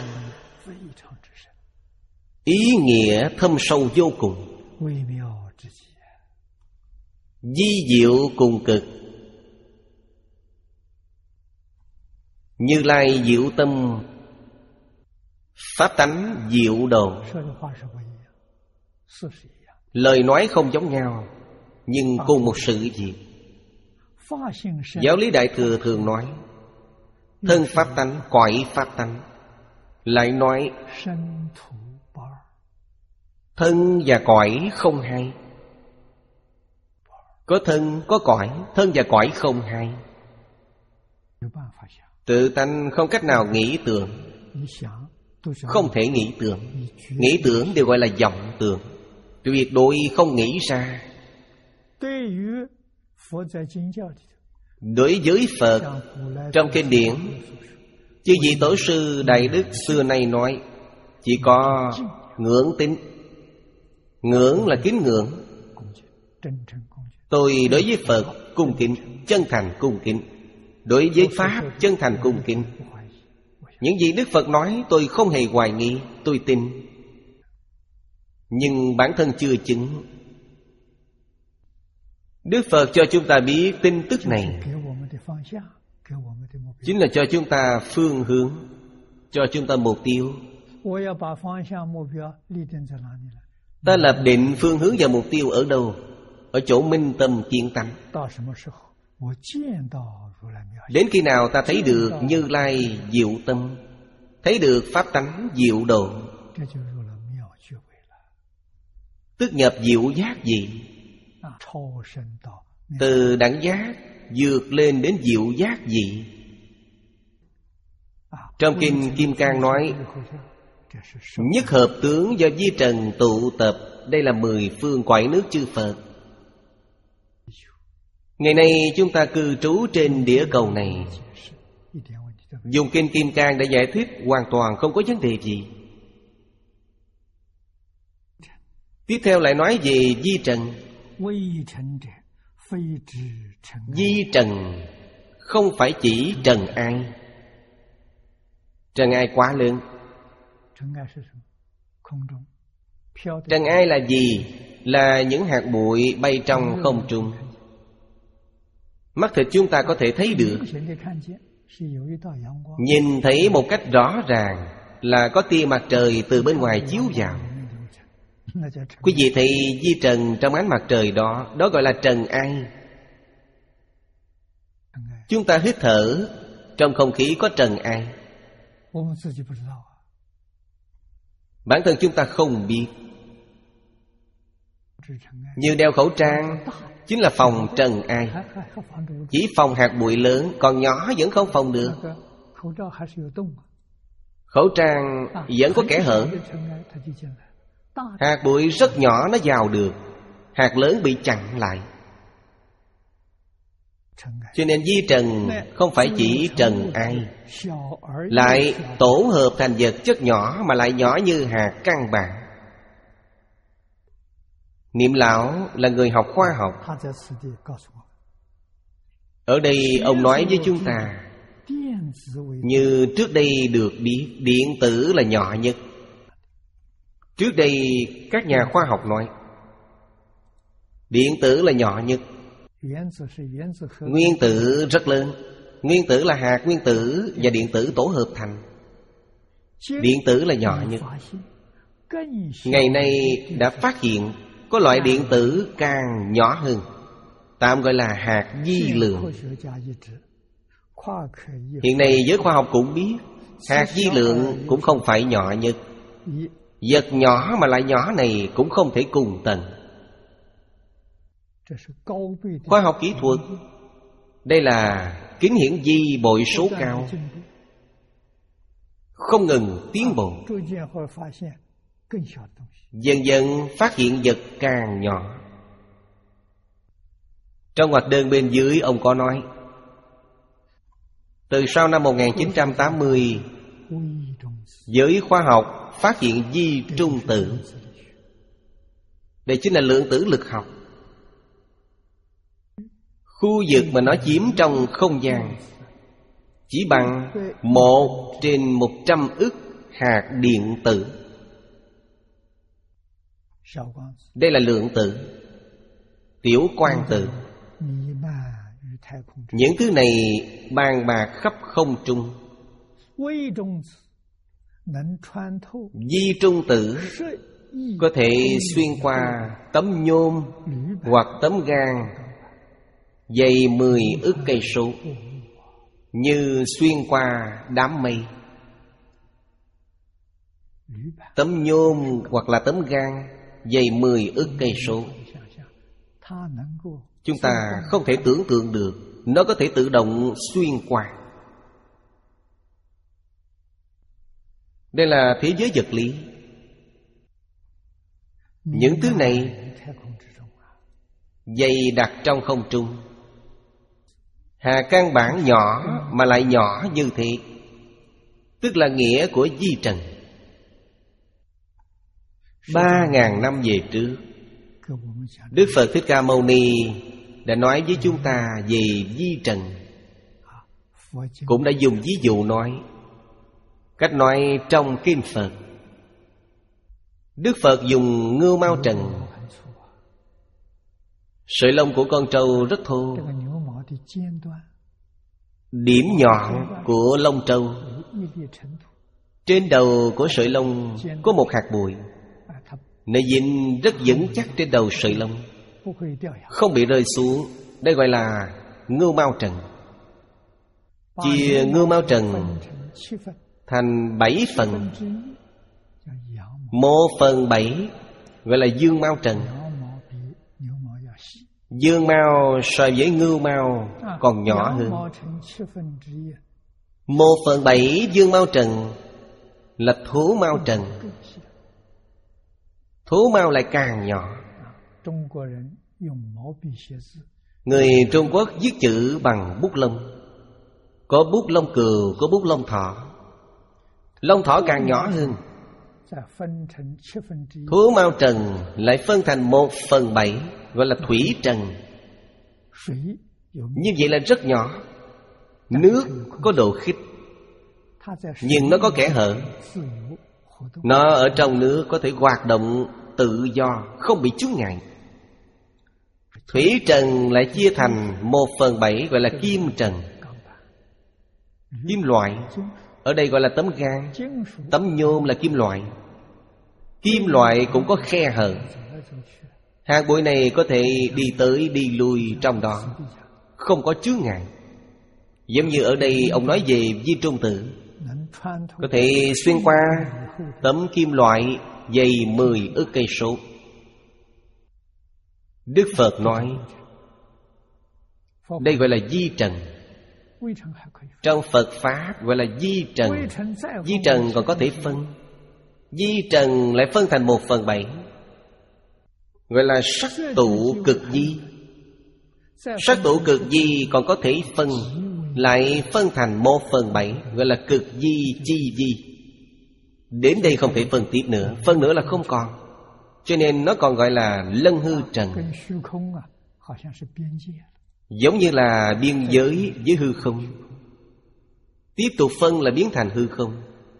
ý nghĩa thâm sâu vô cùng, di diệu cùng cực. Như Lai diệu tâm, pháp tánh diệu độ. Lời nói không giống nhau, nhưng cùng một sự việc. Giáo lý Đại Thừa thường nói thân pháp tánh, cõi pháp tánh. Lại nói thân và cõi không hai. Có thân, có cõi, thân và cõi không hai. Tự tánh không cách nào nghĩ tưởng, không thể nghĩ tưởng. Nghĩ tưởng đều gọi là vọng tưởng, tuyệt đối không nghĩ ra. Đối với Phật, trong kinh điển, chư vị tổ sư Đại Đức xưa nay nói chỉ có ngưỡng tín. Ngưỡng là kính ngưỡng. Tôi đối với Phật cung kính, chân thành cung kính. Đối với Pháp chân thành cung kính. Những gì Đức Phật nói tôi không hề hoài nghi, tôi tin. Nhưng bản thân chưa chứng. Đức Phật cho chúng ta biết tin tức này chính là cho chúng ta phương hướng, cho chúng ta mục tiêu. Ta lập định phương hướng và mục tiêu ở đâu? Ở chỗ minh tâm kiến tánh. Đến khi nào ta thấy được Như Lai diệu tâm, thấy được pháp tánh diệu độ, tức nhập diệu giác gì? Từ đẳng giác vượt lên đến diệu giác gì? Trong kinh Kim Cang nói nhất hợp tướng do vi trần tụ tập. Đây là mười phương cõi nước chư Phật. Ngày nay chúng ta cư trú trên địa cầu này, dùng kinh Kim Cang để giải thích hoàn toàn không có vấn đề gì. Tiếp theo lại nói về vi trần. Vi trần không phải chỉ trần ai. Trần ai quá lớn. Trần ai là gì? Là những hạt bụi bay trong không trung. Mắt thịt chúng ta có thể thấy được. Nhìn thấy một cách rõ ràng là có tia mặt trời từ bên ngoài chiếu vào. Quý vị thấy vi trần trong ánh mặt trời đó, đó gọi là trần ai. Chúng ta hít thở, trong không khí có trần ai. Bản thân chúng ta không biết. Như đeo khẩu trang chính là phòng trần ai. Chỉ phòng hạt bụi lớn, còn nhỏ vẫn không phòng được. Khẩu trang vẫn có kẽ hở. Hạt bụi rất nhỏ nó vào được, hạt lớn bị chặn lại. Cho nên vi trần không phải chỉ trần ai, lại tổ hợp thành vật chất nhỏ mà lại nhỏ như hạt căn bản. Niệm lão là người học khoa học. Ở đây ông nói với chúng ta, như trước đây được biết, điện tử là nhỏ nhất. Trước đây các nhà khoa học nói điện tử là nhỏ nhất. Nguyên tử rất lớn. Nguyên tử là hạt nguyên tử và điện tử tổ hợp thành. Điện tử là nhỏ nhất. Ngày nay đã phát hiện có loại điện tử càng nhỏ hơn, tạm gọi là hạt vi lượng. Hiện nay giới khoa học cũng biết hạt vi lượng cũng không phải nhỏ nhất. Vật nhỏ mà lại nhỏ này cũng không thể cùng tầng. Khoa học kỹ thuật, đây là kính hiển vi bội số cao, không ngừng tiến bộ. Dần dần phát hiện vật càng nhỏ. Trong ngoặc đơn bên dưới ông có nói, từ sau năm một nghìn chín trăm tám mươi, giới khoa học phát hiện vi trung tử. Đây chính là lượng tử lực học. Khu vực mà nó chiếm trong không gian chỉ bằng một trên một trăm ức hạt điện tử. Đây là lượng tử, tiểu quang tử. Những thứ này bàn bạc khắp không trung. Vi trung tử có thể xuyên qua tấm nhôm hoặc tấm gang dày mười ức cây số, như xuyên qua đám mây. Tấm nhôm hoặc là tấm gang dày mười ức cây số, chúng ta không thể tưởng tượng được nó có thể tự động xuyên qua. Đây là thế giới vật lý. Những thứ này dày đặc trong không trung. Hà căn bản nhỏ mà lại nhỏ như thế, tức là nghĩa của di trần. Ba ngàn năm về trước, Đức Phật Thích Ca Mâu Ni đã nói với chúng ta về di trần. Cũng đã dùng ví dụ nói, cách nói trong kinh Phật. Đức Phật dùng ngưu mao trần. Sợi lông của con trâu rất thô. Điểm nhọn của lông trâu, trên đầu của sợi lông có một hạt bụi. Nó dính rất vững chắc trên đầu sợi lông, không bị rơi xuống. Đây gọi là ngưu mao trần. Chia ngưu mao trần thành bảy phần. Một phần bảy gọi là dương mao trần. Dương mao so với ngưu mao còn nhỏ hơn. Một phần bảy dương mao trần là thú mao trần. Thú mao lại càng nhỏ. Người Trung Quốc viết chữ bằng bút lông. Có bút lông cừu, có bút lông thỏ. Lông thỏ càng nhỏ hơn. Thú mao trần lại phân thành một phần bảy, gọi là thủy trần. Như vậy là rất nhỏ. Nước có độ khích, nhưng nó có kẽ hở. Nó ở trong nước có thể hoạt động tự do, không bị chướng ngại. Thủy trần lại chia thành một phần bảy, gọi là kim trần. Kim loại, ở đây gọi là tấm gan. Tấm nhôm là kim loại. Kim loại cũng có khe hở. Hạt bụi này có thể đi tới đi lui trong đó, không có chướng ngại. Giống như ở đây ông nói về vi trung tử, có thể xuyên qua tấm kim loại dày mười ức cây số. Đức Phật nói đây gọi là di trần. Trong Phật Pháp gọi là di trần. Di trần còn có thể phân. Di trần lại phân thành một phần bảy, gọi là sắc tụ cực di. Sắc tụ cực di còn có thể phân, lại phân thành một phần bảy, gọi là cực di chi di. Đến đây không thể phân tiếp nữa, phân nữa là không còn. Cho nên nó còn gọi là lân hư trần. Giống như là biên giới với hư không. Tiếp tục phân là biến thành hư không.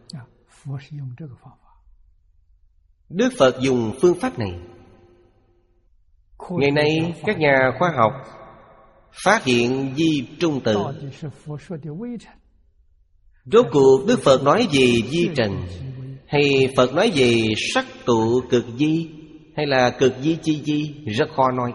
Đức Phật dùng phương pháp này. Ngày nay các nhà khoa học phát hiện di trung tử. Rốt cuộc Đức Phật nói về di trần, hay Phật nói về sắc tụ cực di, hay là cực di chi di, rất khó nói.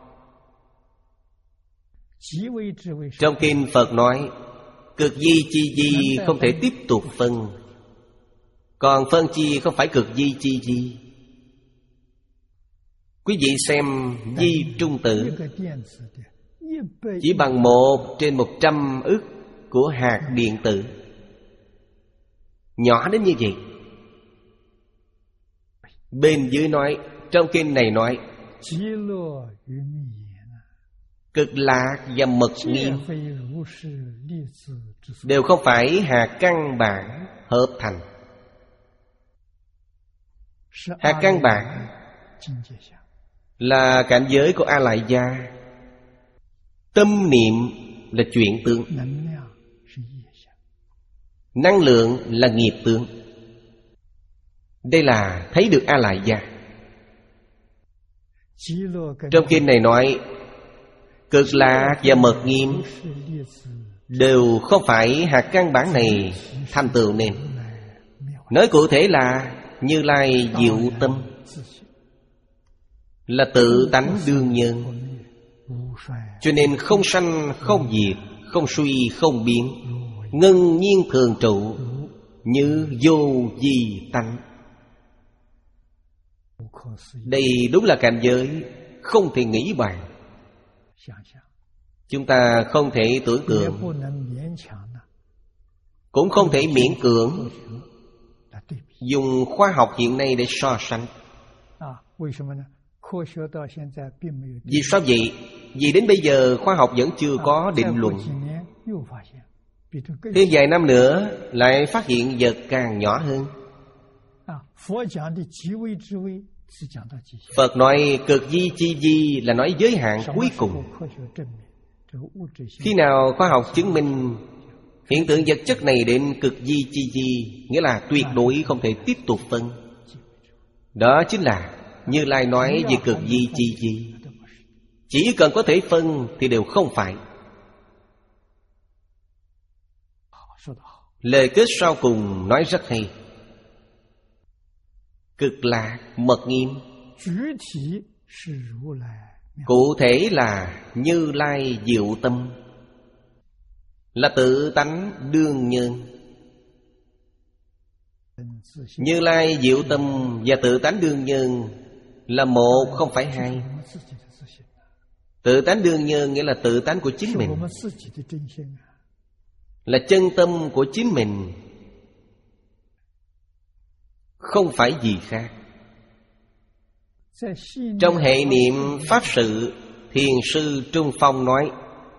Trong kinh Phật nói cực di chi di không thể tiếp tục phân. Còn phân chi không phải cực di chi di. Quý vị xem di trung tử chỉ bằng một trên một trăm ức của hạt điện tử. Nhỏ đến như vậy. Bên dưới nói, trong kinh này nói Cực lạc và mật nghiêm đều không phải hạt căn bản hợp thành. Hạt căn bản là cảnh giới của A Lại Gia. Tâm niệm là chuyển tướng, năng lượng là nghiệp tướng. Đây là thấy được A Lại Gia. Trong kinh này nói Cực lạc và mật nghiêm đều không phải hạt căn bản này thành tựu nên. Nói cụ thể là Như Lai diệu tâm, là tự tánh đương nhân. Cho nên không sanh không diệt, không suy không biến, ngân nhiên thường trụ, như vô vi tánh. Đây đúng là cảnh giới không thể nghĩ bàn. Chúng ta không thể tưởng tượng, cũng không thể miễn cưỡng dùng khoa học hiện nay để so sánh. Vì sao vậy? Vì đến bây giờ khoa học vẫn chưa có định luận. Thêm vài năm nữa lại phát hiện vật càng nhỏ hơn. Phật nói cực di chi di là nói giới hạn cuối cùng. Khi nào khoa học chứng minh hiện tượng vật chất này đến cực di chi di, nghĩa là tuyệt đối không thể tiếp tục phân. Đó chính là Như Lai nói về cực di chi di. Chỉ cần có thể phân thì đều không phải. Lời kết sau cùng nói rất hay. Cực lạc mật nghiêm, cụ thể là Như Lai diệu tâm, là tự tánh đương nhân. Như Lai diệu tâm và tự tánh đương nhân là một, không phải hai. Tự tánh đương nhân nghĩa là tự tánh của chính mình, là chân tâm của chính mình, không phải gì khác. Trong hệ niệm Pháp sự, Thiền sư Trung Phong nói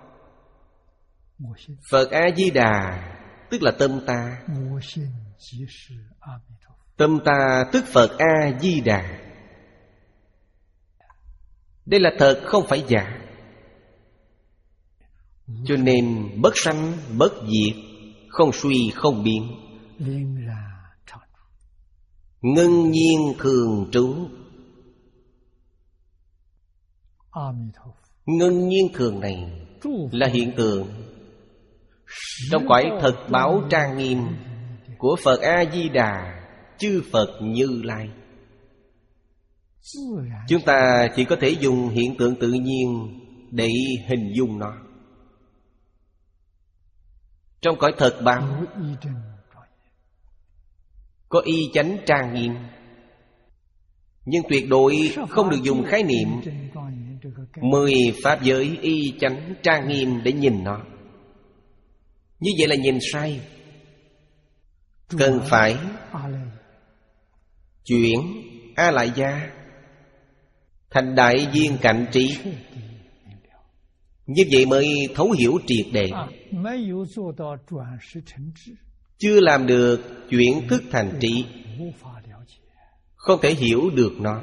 Phật A-di-đà tức là tâm ta. Tâm ta tức Phật A-di-đà. Đây là thật, không phải giả. Cho nên bất sanh bất diệt, không suy không biến, ngưng nhiên thường trú. Ngưng nhiên thường này là hiện tượng trong cõi thật báo trang nghiêm của Phật A-di-đà, chư Phật Như Lai. Chúng ta chỉ có thể dùng hiện tượng tự nhiên để hình dung nó. Trong cõi thật báo có y chánh trang nghiêm, nhưng tuyệt đối không được dùng khái niệm mười pháp giới y chánh trang nghiêm để nhìn nó. Như vậy là nhìn sai. Cần phải chuyển A Lại Gia thành đại viên cạnh trí. Như vậy mới thấu hiểu triệt để. Chưa làm được chuyển thức thành trí, không thể hiểu được nó.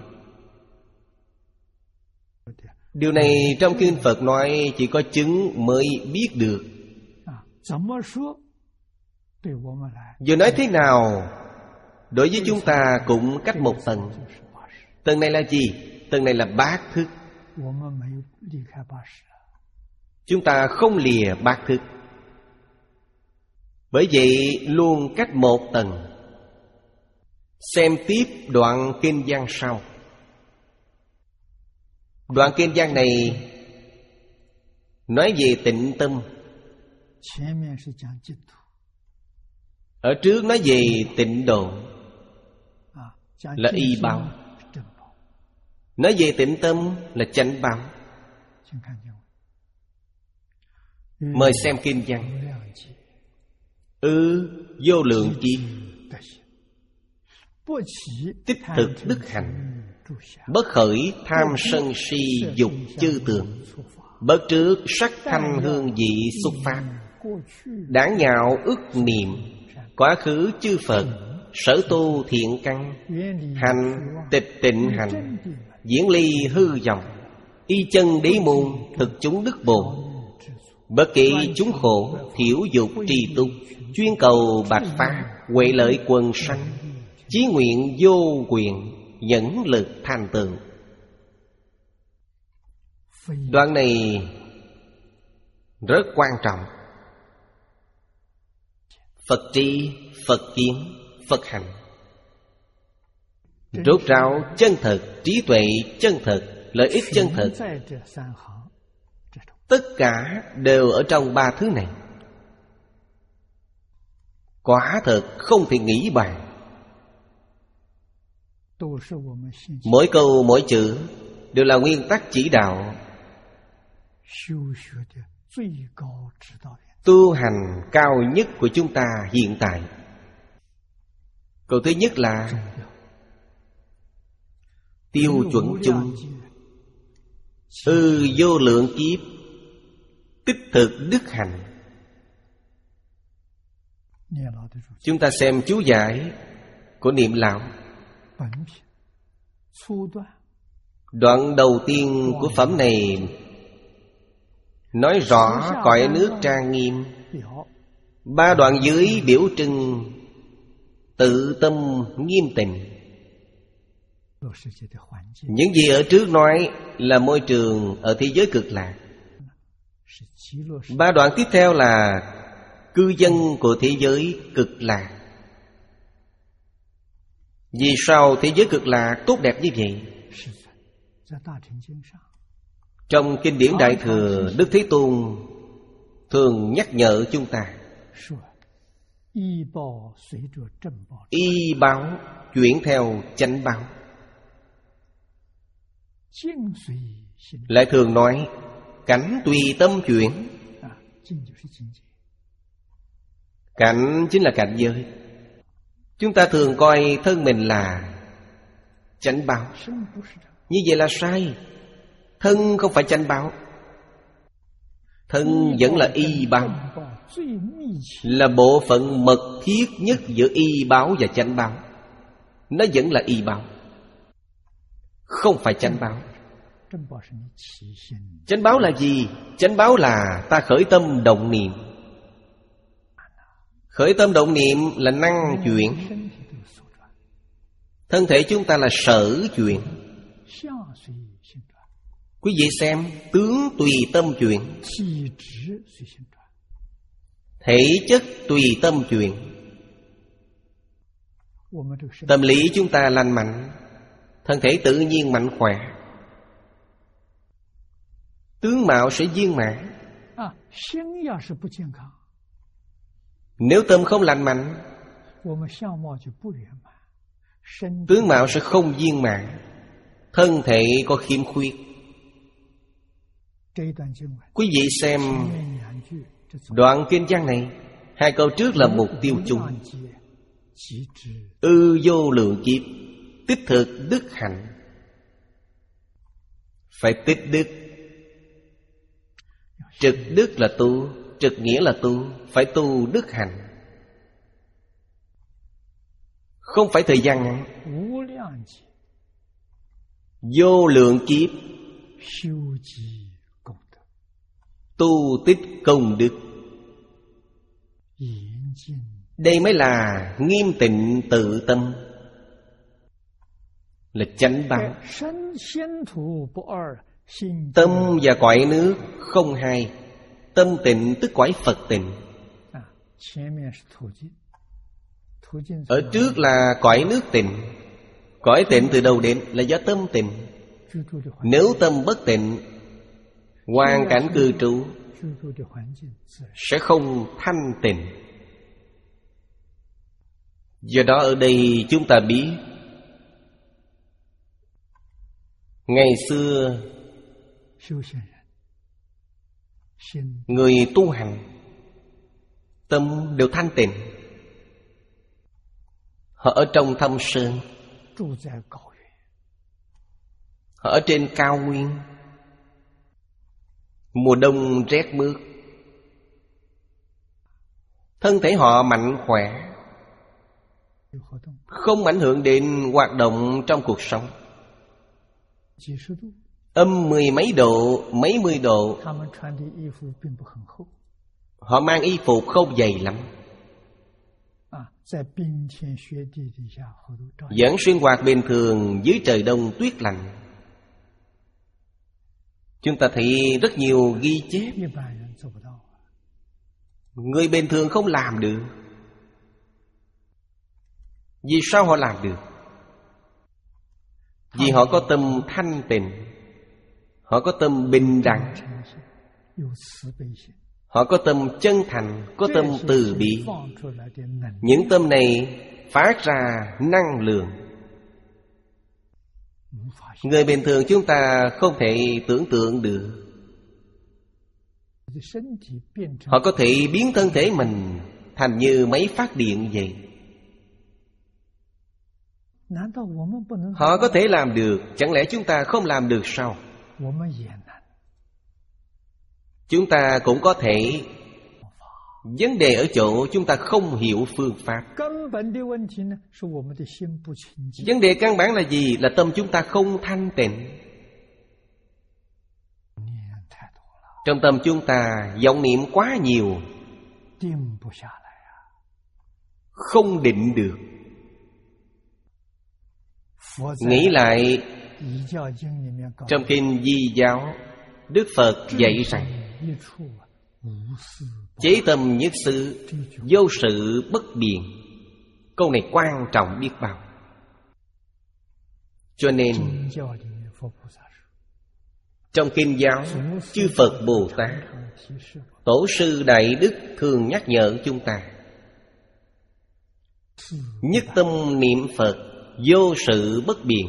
Điều này trong kinh Phật nói chỉ có chứng mới biết được. Giờ nói thế nào, đối với chúng ta cũng cách một tầng. Tầng này là gì? Tầng này là bát thức. Chúng ta không lìa bát thức. Bởi vậy luôn cách một tầng. Xem tiếp đoạn kinh văn sau. Đoạn kinh văn này nói về tịnh tâm. Ở trước nói về tịnh độ, là y báo. Nói về tịnh tâm là chánh báo. Mời xem kinh văn. Ư vô lượng kiếp, tích thực đức hạnh, bất khởi tham sân si dục chư tượng, bất trước sắc thanh hương vị xuất pháp, đãng nhạo ức niệm, quá khứ chư Phật, sở tu thiện căn, hành tịch tịnh hành, diễn ly hư vọng, y chân đế môn, thực chúng đức bổn, bất kỳ chúng khổ, thiểu dục trì túc, chuyên cầu bạch pháp, huệ lợi quần sanh, chí nguyện vô quyền, nhẫn lực thành tựu. Đoạn này rất quan trọng. Phật tri, Phật kiến, Phật hành, rốt ráo chân thật, trí tuệ chân thật, lợi ích chân thật, tất cả đều ở trong ba thứ này. Quả thật không thể nghĩ bàn. Mỗi câu mỗi chữ đều là nguyên tắc chỉ đạo, tu hành cao nhất của chúng ta hiện tại. Câu thứ nhất là tiêu chuẩn chung. Ư vô lượng kiếp tích thực đức hành. Chúng ta xem chú giải của Niệm Lão. Đoạn đầu tiên của phẩm này nói rõ cõi nước trang nghiêm. Ba đoạn dưới biểu trưng tự tâm nghiêm tịnh. Những gì ở trước nói là môi trường ở thế giới cực lạc. Ba đoạn tiếp theo là cư dân của thế giới cực lạc. Vì sao thế giới cực lạc tốt đẹp như vậy? Trong kinh điển Đại Thừa, Đức Thế Tôn thường nhắc nhở chúng ta: y báo chuyển theo chánh báo. Lại thường nói cảnh tùy tâm chuyển. Cảnh chính là cảnh giới. Chúng ta thường coi thân mình là chánh báo. Như vậy là sai. Thân không phải chánh báo. Thân vẫn là y báo, là bộ phận mật thiết nhất giữa y báo và chánh báo. Nó vẫn là y báo, không phải chánh báo. Chánh báo là gì? Chánh báo là ta khởi tâm động niệm. Khởi tâm động niệm là năng chuyển. Thân thể chúng ta là sở chuyển. Quý vị xem, tướng tùy tâm chuyển, thể chất tùy tâm chuyển. Tâm lý chúng ta lành mạnh, thân thể tự nhiên mạnh khỏe, tướng mạo sẽ viên mãn. Nếu tâm không lành mạnh, tướng mạo sẽ không viên mãn, thân thể có khiếm khuyết. Quý vị xem đoạn kinh văn này, hai câu trước là mục tiêu chung. Ư vô lượng kiếp tích thực đức hạnh. Phải tích đức. Trực đức là tu, trực nghĩa là tu. Phải tu đức hạnh. Không phải thời gian ngắn. Vô lượng kiếp tu tích công đức. Đây mới là nghiêm tịnh tự tâm, là chánh báo. Tâm và cõi nước không hai. Tâm tịnh tức cõi Phật tịnh. Ở trước là cõi nước tịnh. Cõi tịnh từ đâu đến? Là do tâm tịnh. Nếu tâm bất tịnh, hoàn cảnh cư trú sẽ không thanh tịnh. Do đó ở đây chúng ta biết, ngày xưa người tu hành tâm đều thanh tịnh. Họ ở trong thâm sơn, họ ở trên cao nguyên. Mùa đông rét mướt, thân thể họ mạnh khỏe, không ảnh hưởng đến hoạt động trong cuộc sống. Âm mười mấy độ, mấy mươi độ, họ mang y phục không dày lắm, vẫn sinh hoạt bình thường dưới trời đông tuyết lạnh. Chúng ta thấy rất nhiều ghi chép người bình thường không làm được. Vì sao họ làm được? Vì họ có tâm thanh tịnh, họ có tâm bình đẳng, họ có tâm chân thành, có tâm từ bi. Những tâm này phát ra năng lượng người bình thường chúng ta không thể tưởng tượng được. Họ có thể biến thân thể mình thành như máy phát điện vậy. Họ có thể làm được, chẳng lẽ chúng ta không làm được sao? Chúng ta cũng có thể. Vấn đề ở chỗ chúng ta không hiểu phương pháp. Vấn đề căn bản là gì? Là tâm chúng ta không thanh tịnh. Trong tâm chúng ta vọng niệm quá nhiều, không định được. Nghĩ lại, trong kinh Di Giáo, Đức Phật dạy rằng chế tâm nhất sự, vô sự bất biện. Câu này quan trọng biết bao. Cho nên trong kinh giáo, chư Phật Bồ Tát, Tổ sư Đại Đức thường nhắc nhở chúng ta: nhất tâm niệm Phật, vô sự bất biện.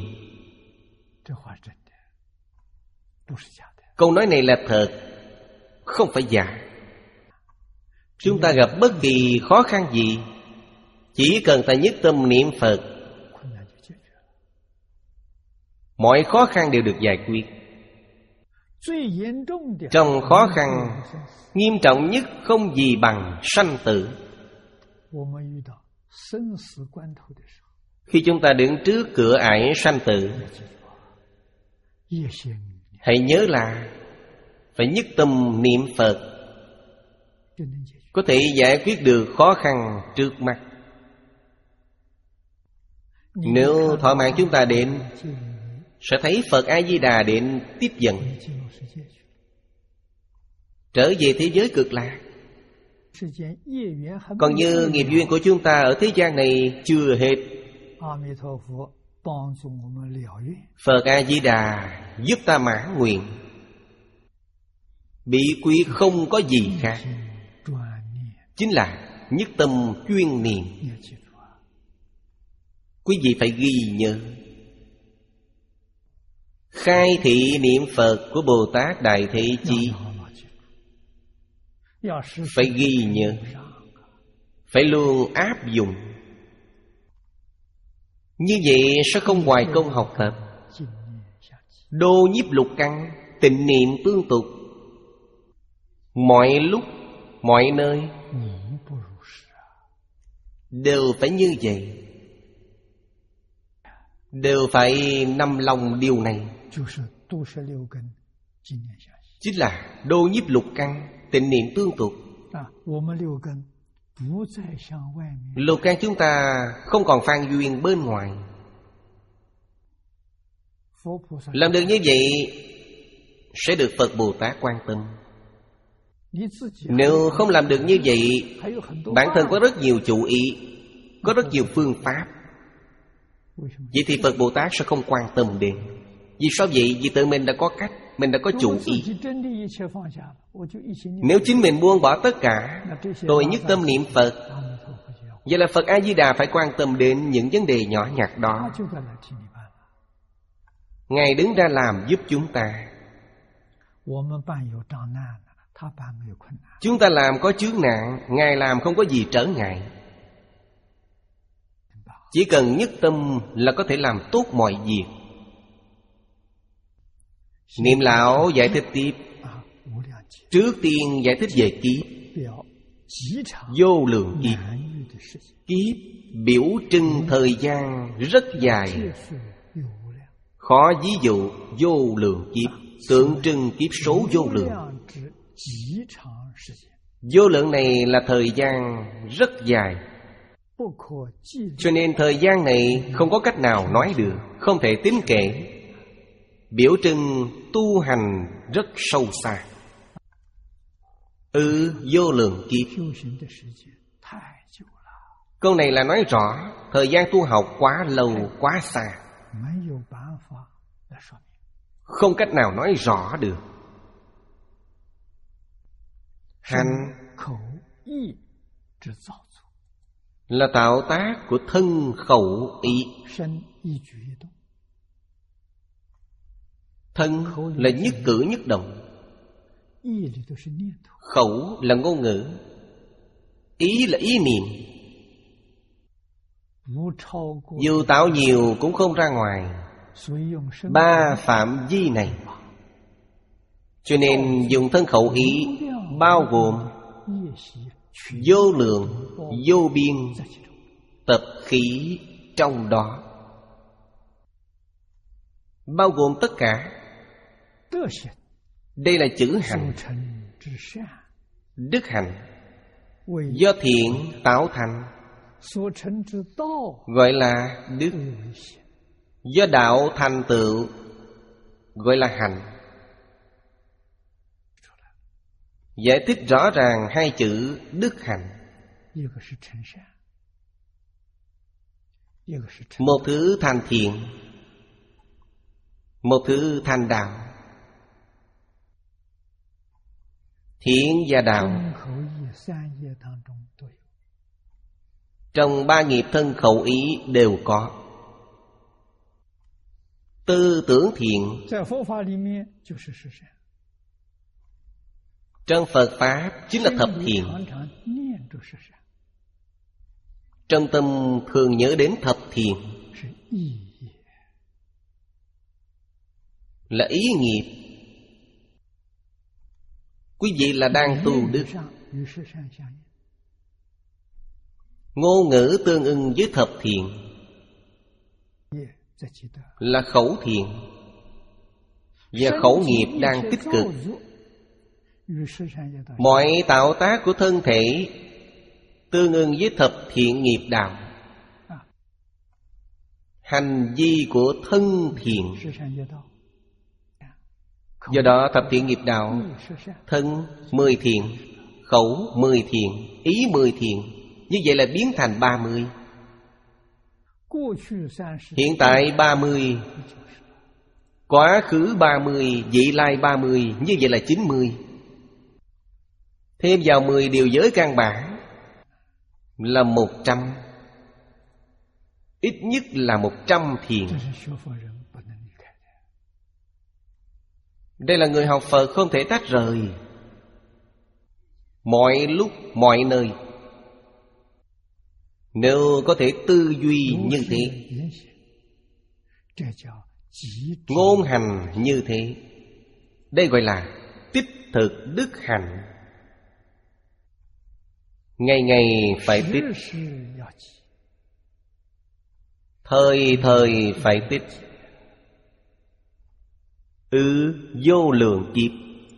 Câu nói này là thật, không phải giả. Chúng ta gặp bất kỳ khó khăn gì, chỉ cần ta nhất tâm niệm Phật, mọi khó khăn đều được giải quyết. Trong khó khăn nghiêm trọng nhất không gì bằng sanh tử. Khi chúng ta đứng trước cửa ải sanh tử, hãy nhớ là phải nhất tâm niệm Phật, có thể giải quyết được khó khăn trước mắt. Nếu thọ mạng chúng ta đến, sẽ thấy Phật A-di-đà đến tiếp dẫn, trở về thế giới cực lạc. Còn như nghiệp duyên của chúng ta ở thế gian này chưa hết, Phật A-di-đà giúp ta mãn nguyện. Bí quyết không có gì khác, chính là nhất tâm chuyên niệm. Quý vị phải ghi nhớ. Khai thị niệm Phật của Bồ Tát Đại Thế Chí, phải ghi nhớ, phải luôn áp dụng. Như vậy sẽ không hoài công học tập. Đô nhiếp lục căn, tịnh niệm tương tục, mọi lúc, mọi nơi đều phải như vậy, đều phải nằm lòng điều này. Chính là đô nhiếp lục căn, tịnh niệm tương tục. Lục căn chúng ta không còn phan duyên bên ngoài. Làm được như vậy sẽ được Phật Bồ Tát quan tâm. Nếu không làm được như vậy, bản thân có rất nhiều chủ ý, có rất nhiều phương pháp, vậy thì Phật Bồ Tát sẽ không quan tâm đến. Vì sao vậy? Vì tự mình đã có cách, mình đã có chủ ý. Nếu chính mình buông bỏ tất cả, tôi nhất tâm niệm Phật, vậy là Phật A-di-đà phải quan tâm đến những vấn đề nhỏ nhặt đó. Ngài đứng ra làm giúp chúng ta. Chúng ta làm có chướng nạn, Ngài làm không có gì trở ngại. Chỉ cần nhất tâm là có thể làm tốt mọi việc. Niệm lão giải thích tiếp. Trước tiên giải thích về kiếp. Vô lượng kiếp. Kiếp biểu trưng thời gian rất dài, khó ví dụ. Vô lượng kiếp tượng trưng kiếp số vô lượng. Vô lượng này là thời gian rất dài, cho nên thời gian này không có cách nào nói được, không thể tính kể. Biểu trưng tu hành rất sâu xa. Ừ, vô lượng kiếp. Câu này là nói rõ thời gian tu học quá lâu, quá xa, không cách nào nói rõ được. Hành là tạo tác của thân khẩu ý. Thân là nhất cử nhất động, khẩu là ngôn ngữ, ý là ý niệm. Dù tạo nhiều cũng không ra ngoài ba phạm vi này. Cho nên dùng thân khẩu ý bao gồm vô lượng vô biên tập khí trong đó, bao gồm tất cả. Đây là chữ hành, đức hành do thiện tạo thành, gọi là đức. Do đạo thành tựu, gọi là hành. Giải thích rõ ràng hai chữ đức hành. Một thứ thành thiện, một thứ thành đạo. Thiện và đạo trong ba nghiệp thân khẩu ý đều có. Tư tưởng thiện trong Phật Pháp chính là thập thiện. Trong tâm thường nhớ đến thập thiện là ý nghiệp. Quý vị là đang tu đức. Ngôn ngữ tương ưng với thập thiện là khẩu thiện, và khẩu nghiệp đang tích cực. Mọi tạo tác của thân thể tương ưng với thập thiện nghiệp đạo. Hành vi của thân thiện. Do đó thập thiện nghiệp đạo, thân mười thiện, khẩu mười thiện, ý mười thiện. Như vậy là biến thành ba mươi. Hiện tại ba mươi, quá khứ ba mươi, vị lai ba mươi. Như vậy là chín mươi. Thêm vào mười điều giới căn bản là một trăm. Ít nhất là một trăm thiện. Đây là người học Phật không thể tách rời. Mọi lúc, mọi nơi. Nếu có thể tư duy như thế, ngôn hành như thế, đây gọi là tích thực đức hành. Ngày ngày phải tích, thời thời phải tích. Ư vô lượng kiếp.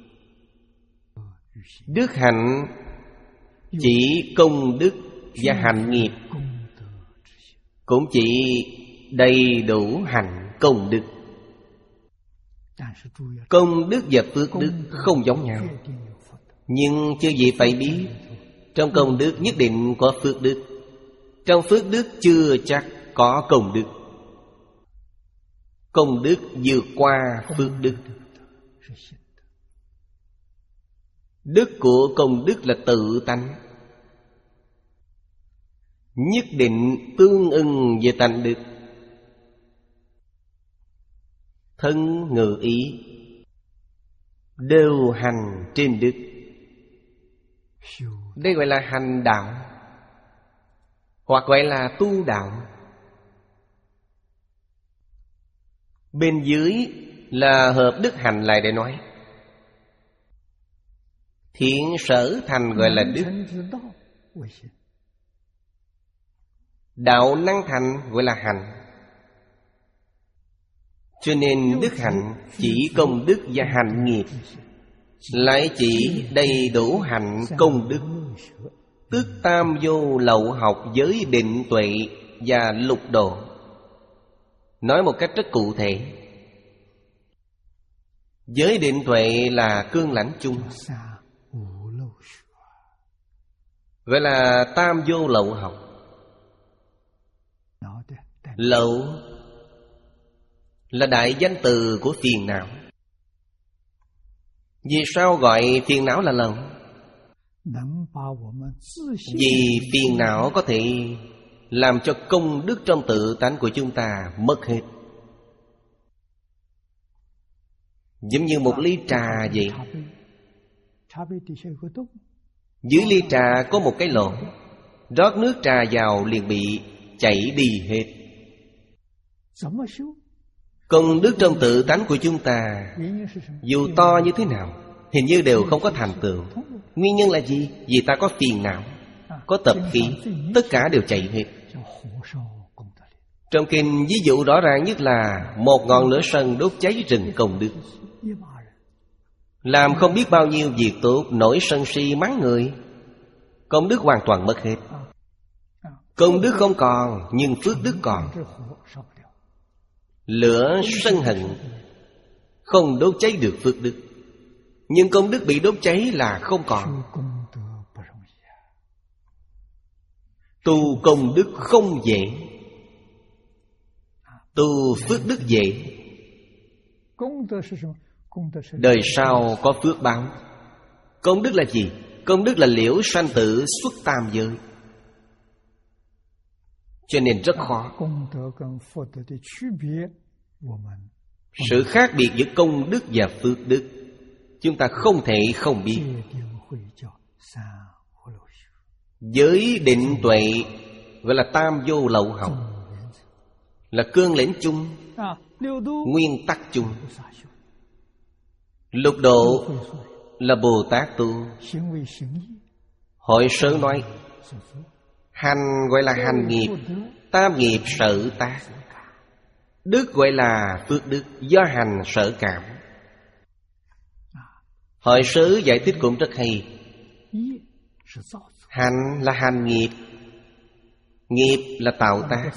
Đức hạnh chỉ công đức và hạnh nghiệp, cũng chỉ đầy đủ hạnh công đức. Công đức và phước đức không giống nhau, nhưng chư vị phải biết, trong công đức nhất định có phước đức, trong phước đức chưa chắc có công đức. Công đức vượt qua phước đức. Đức của công đức là tự tánh, nhất định tương ưng về tánh đức. Thân ngữ ý đều hành trên đức. Đây gọi là hành đạo, hoặc gọi là tu đạo. Bên dưới là hợp đức hành lại để nói. Thiện sở thành gọi là đức, đạo năng thành gọi là hành. Cho nên đức hạnh chỉ công đức và hạnh nghiệp, lại chỉ đầy đủ hạnh công đức, tức tam vô lậu học giới định tuệ và lục độ. Nói một cách rất cụ thể, giới định tuệ là cương lãnh chung, gọi là tam vô lậu học. Lậu là đại danh từ của phiền não. Vì sao gọi phiền não là lậu? Vì phiền não có thể làm cho công đức trong tự tánh của chúng ta mất hết. Giống như một ly trà vậy. Dưới ly trà có một cái lỗ, rót nước trà vào liền bị chảy đi hết. Công đức trong tự tánh của chúng ta dù to như thế nào, hình như đều không có thành tựu. Nguyên nhân là gì? Vì ta có phiền não, có tập khí, tất cả đều chạy hết. Trong kinh ví dụ rõ ràng nhất là một ngọn lửa sân đốt cháy rừng công đức. Làm không biết bao nhiêu việc tốt, nổi sân si mắng người, công đức hoàn toàn mất hết. Công đức không còn, nhưng phước đức còn. Lửa sân hận không đốt cháy được phước đức, nhưng công đức bị đốt cháy là không còn. Tu công đức không dễ, tu phước đức dễ. Đời sau có phước báo. Công đức là gì? Công đức là liễu sanh tử xuất tam giới, cho nên rất khó. Sự khác biệt giữa công đức và phước đức chúng ta không thể không biết. Giới định tuệ gọi là tam vô lậu học, là cương lĩnh chung, nguyên tắc chung. Lục độ là Bồ Tát tu. Hội Sớ nói hành gọi là hành nghiệp, tam nghiệp sở tác. Đức gọi là phước đức, do hành sở cảm. Hội Sớ giải thích cũng rất hay. Hành là hành nghiệp, nghiệp là tạo tác.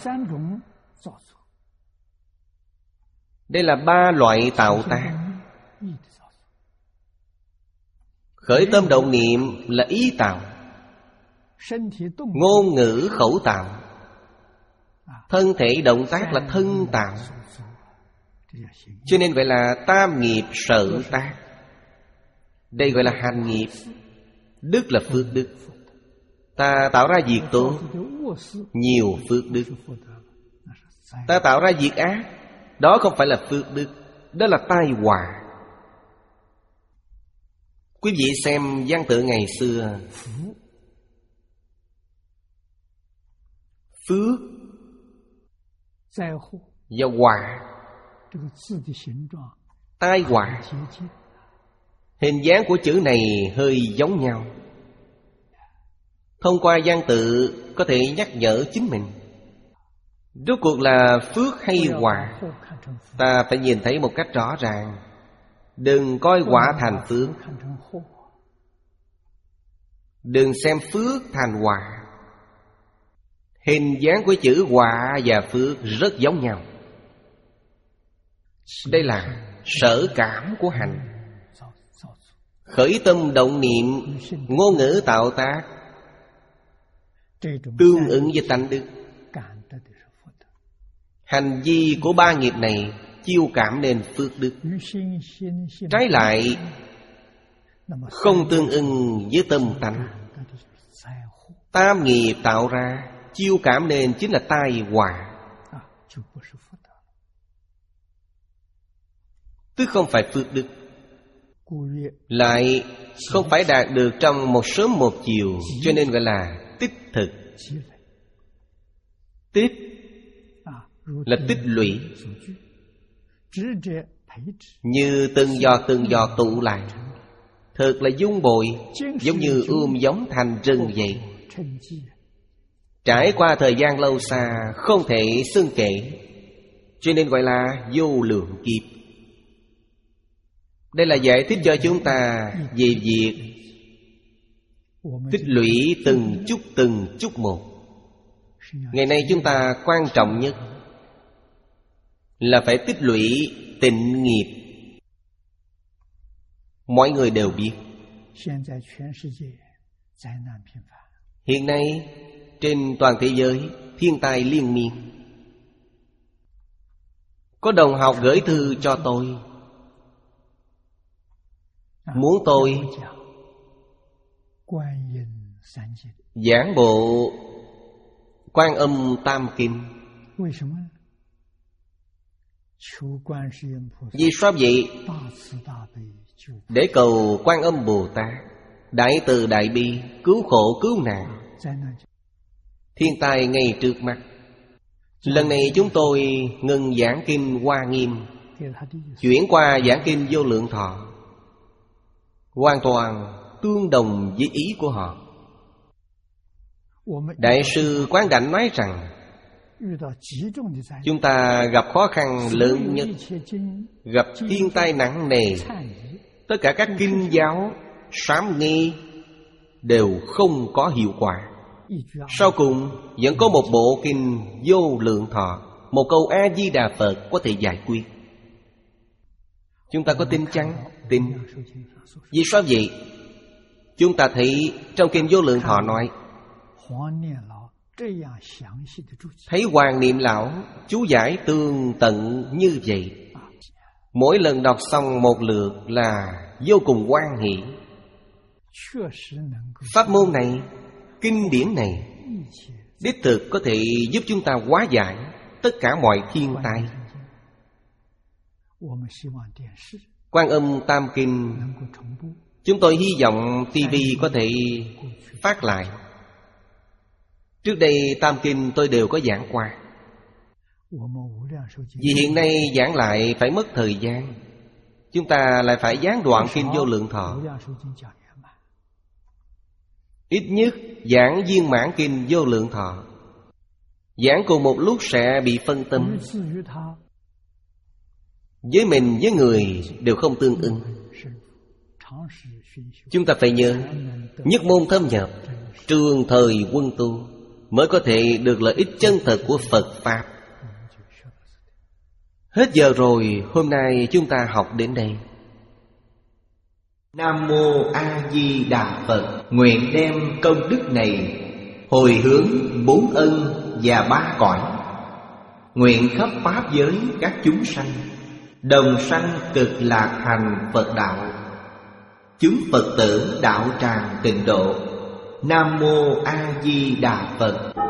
Đây là ba loại tạo tác. Khởi tâm động niệm là ý tạo, ngôn ngữ khẩu tạo, thân thể động tác là thân tạo. Cho nên gọi là tam nghiệp sở tác. Đây gọi là hành nghiệp. Đức là phước đức. Ta tạo ra việc tốt, nhiều phước đức. Ta tạo ra việc ác, đó không phải là phước đức, đó là tai họa. Quý vị xem văn tự ngày xưa, phước và họa, tai họa, hình dáng của chữ này hơi giống nhau. Thông qua văn tự có thể nhắc nhở chính mình, rốt cuộc là phước hay họa. Ta phải nhìn thấy một cách rõ ràng. Đừng coi họa thành phước, đừng xem phước thành họa. Hình dáng của chữ họa và phước rất giống nhau. Đây là sở cảm của hành. Khởi tâm động niệm, ngôn ngữ tạo tác tương ứng với tánh đức. Hành vi của ba nghiệp này chiêu cảm nên phước đức. Trái lại không tương ưng với tâm tánh. Tam nghiệp tạo ra chiêu cảm nên chính là tai họa, tức không phải phước đức. Lại không phải đạt được trong một sớm một chiều, cho nên gọi là tích thực. Tích là tích lũy, như từng giọt từng giọt tụ lại, thật là dung bồi, giống như ươm giống thành rừng vậy. Trải qua thời gian lâu xa, không thể xưng kể, cho nên gọi là vô lượng kiếp. Đây là giải thích cho chúng ta về việc tích lũy từng chút từng chút một. Ngày nay chúng ta quan trọng nhất là phải tích lũy tịnh nghiệp. Mọi người đều biết, hiện nay trên toàn thế giới thiên tai liên miên. Có đồng học gửi thư cho tôi, muốn tôi giảng bộ Quan Âm Tam Kinh. Vì sao vậy? Để cầu Quan Âm Bồ Tát đại từ đại bi, cứu khổ cứu nạn. Thiên tai ngay trước mắt, Lần này chúng tôi ngừng giảng kinh Hoa Nghiêm, chuyển qua giảng kinh Vô Lượng Thọ, hoàn toàn tương đồng với ý của họ. Đại sư Quán Đảnh nói rằng chúng ta gặp khó khăn lớn nhất, gặp thiên tai nặng nề, tất cả các kinh giáo sám nghi đều không có hiệu quả. Sau cùng vẫn có một bộ kinh Vô Lượng Thọ, một câu A-di-đà Phật có thể giải quyết. Chúng ta có tin chăng? Tin. Vì sao vậy? Chúng ta thấy trong kinh Vô Lượng Thọ nói, thấy Hoàng Niệm Lão chú giải tường tận như vậy, mỗi lần đọc xong một lượt là vô cùng hoan hỷ. Pháp môn này, kinh điển này đích thực có thể giúp chúng ta hóa giải tất cả mọi thiên tai. Quan Âm Tam Kinh, chúng tôi hy vọng ti vi có thể phát lại. Trước đây Tam Kinh tôi đều có giảng qua. Vì hiện nay giảng lại phải mất thời gian, chúng ta lại phải gián đoạn kinh Vô Lượng Thọ. Ít nhất giảng viên mãn kinh Vô Lượng Thọ, giảng cùng một lúc sẽ bị phân tâm. Với mình với người đều không tương ưng. Chúng ta phải nhớ, nhất môn thâm nhập, trường thời quân tu, mới có thể được lợi ích chân thật của Phật Pháp. Hết giờ rồi, hôm nay chúng ta học đến đây. Nam Mô A Di Đà Phật. Nguyện đem công đức này hồi hướng bốn ân và ba cõi, nguyện khắp pháp giới các chúng sanh đồng sanh cực lạc thành Phật đạo, chúng Phật tử đạo tràng tịnh độ. Nam Mô A Di Đà Phật.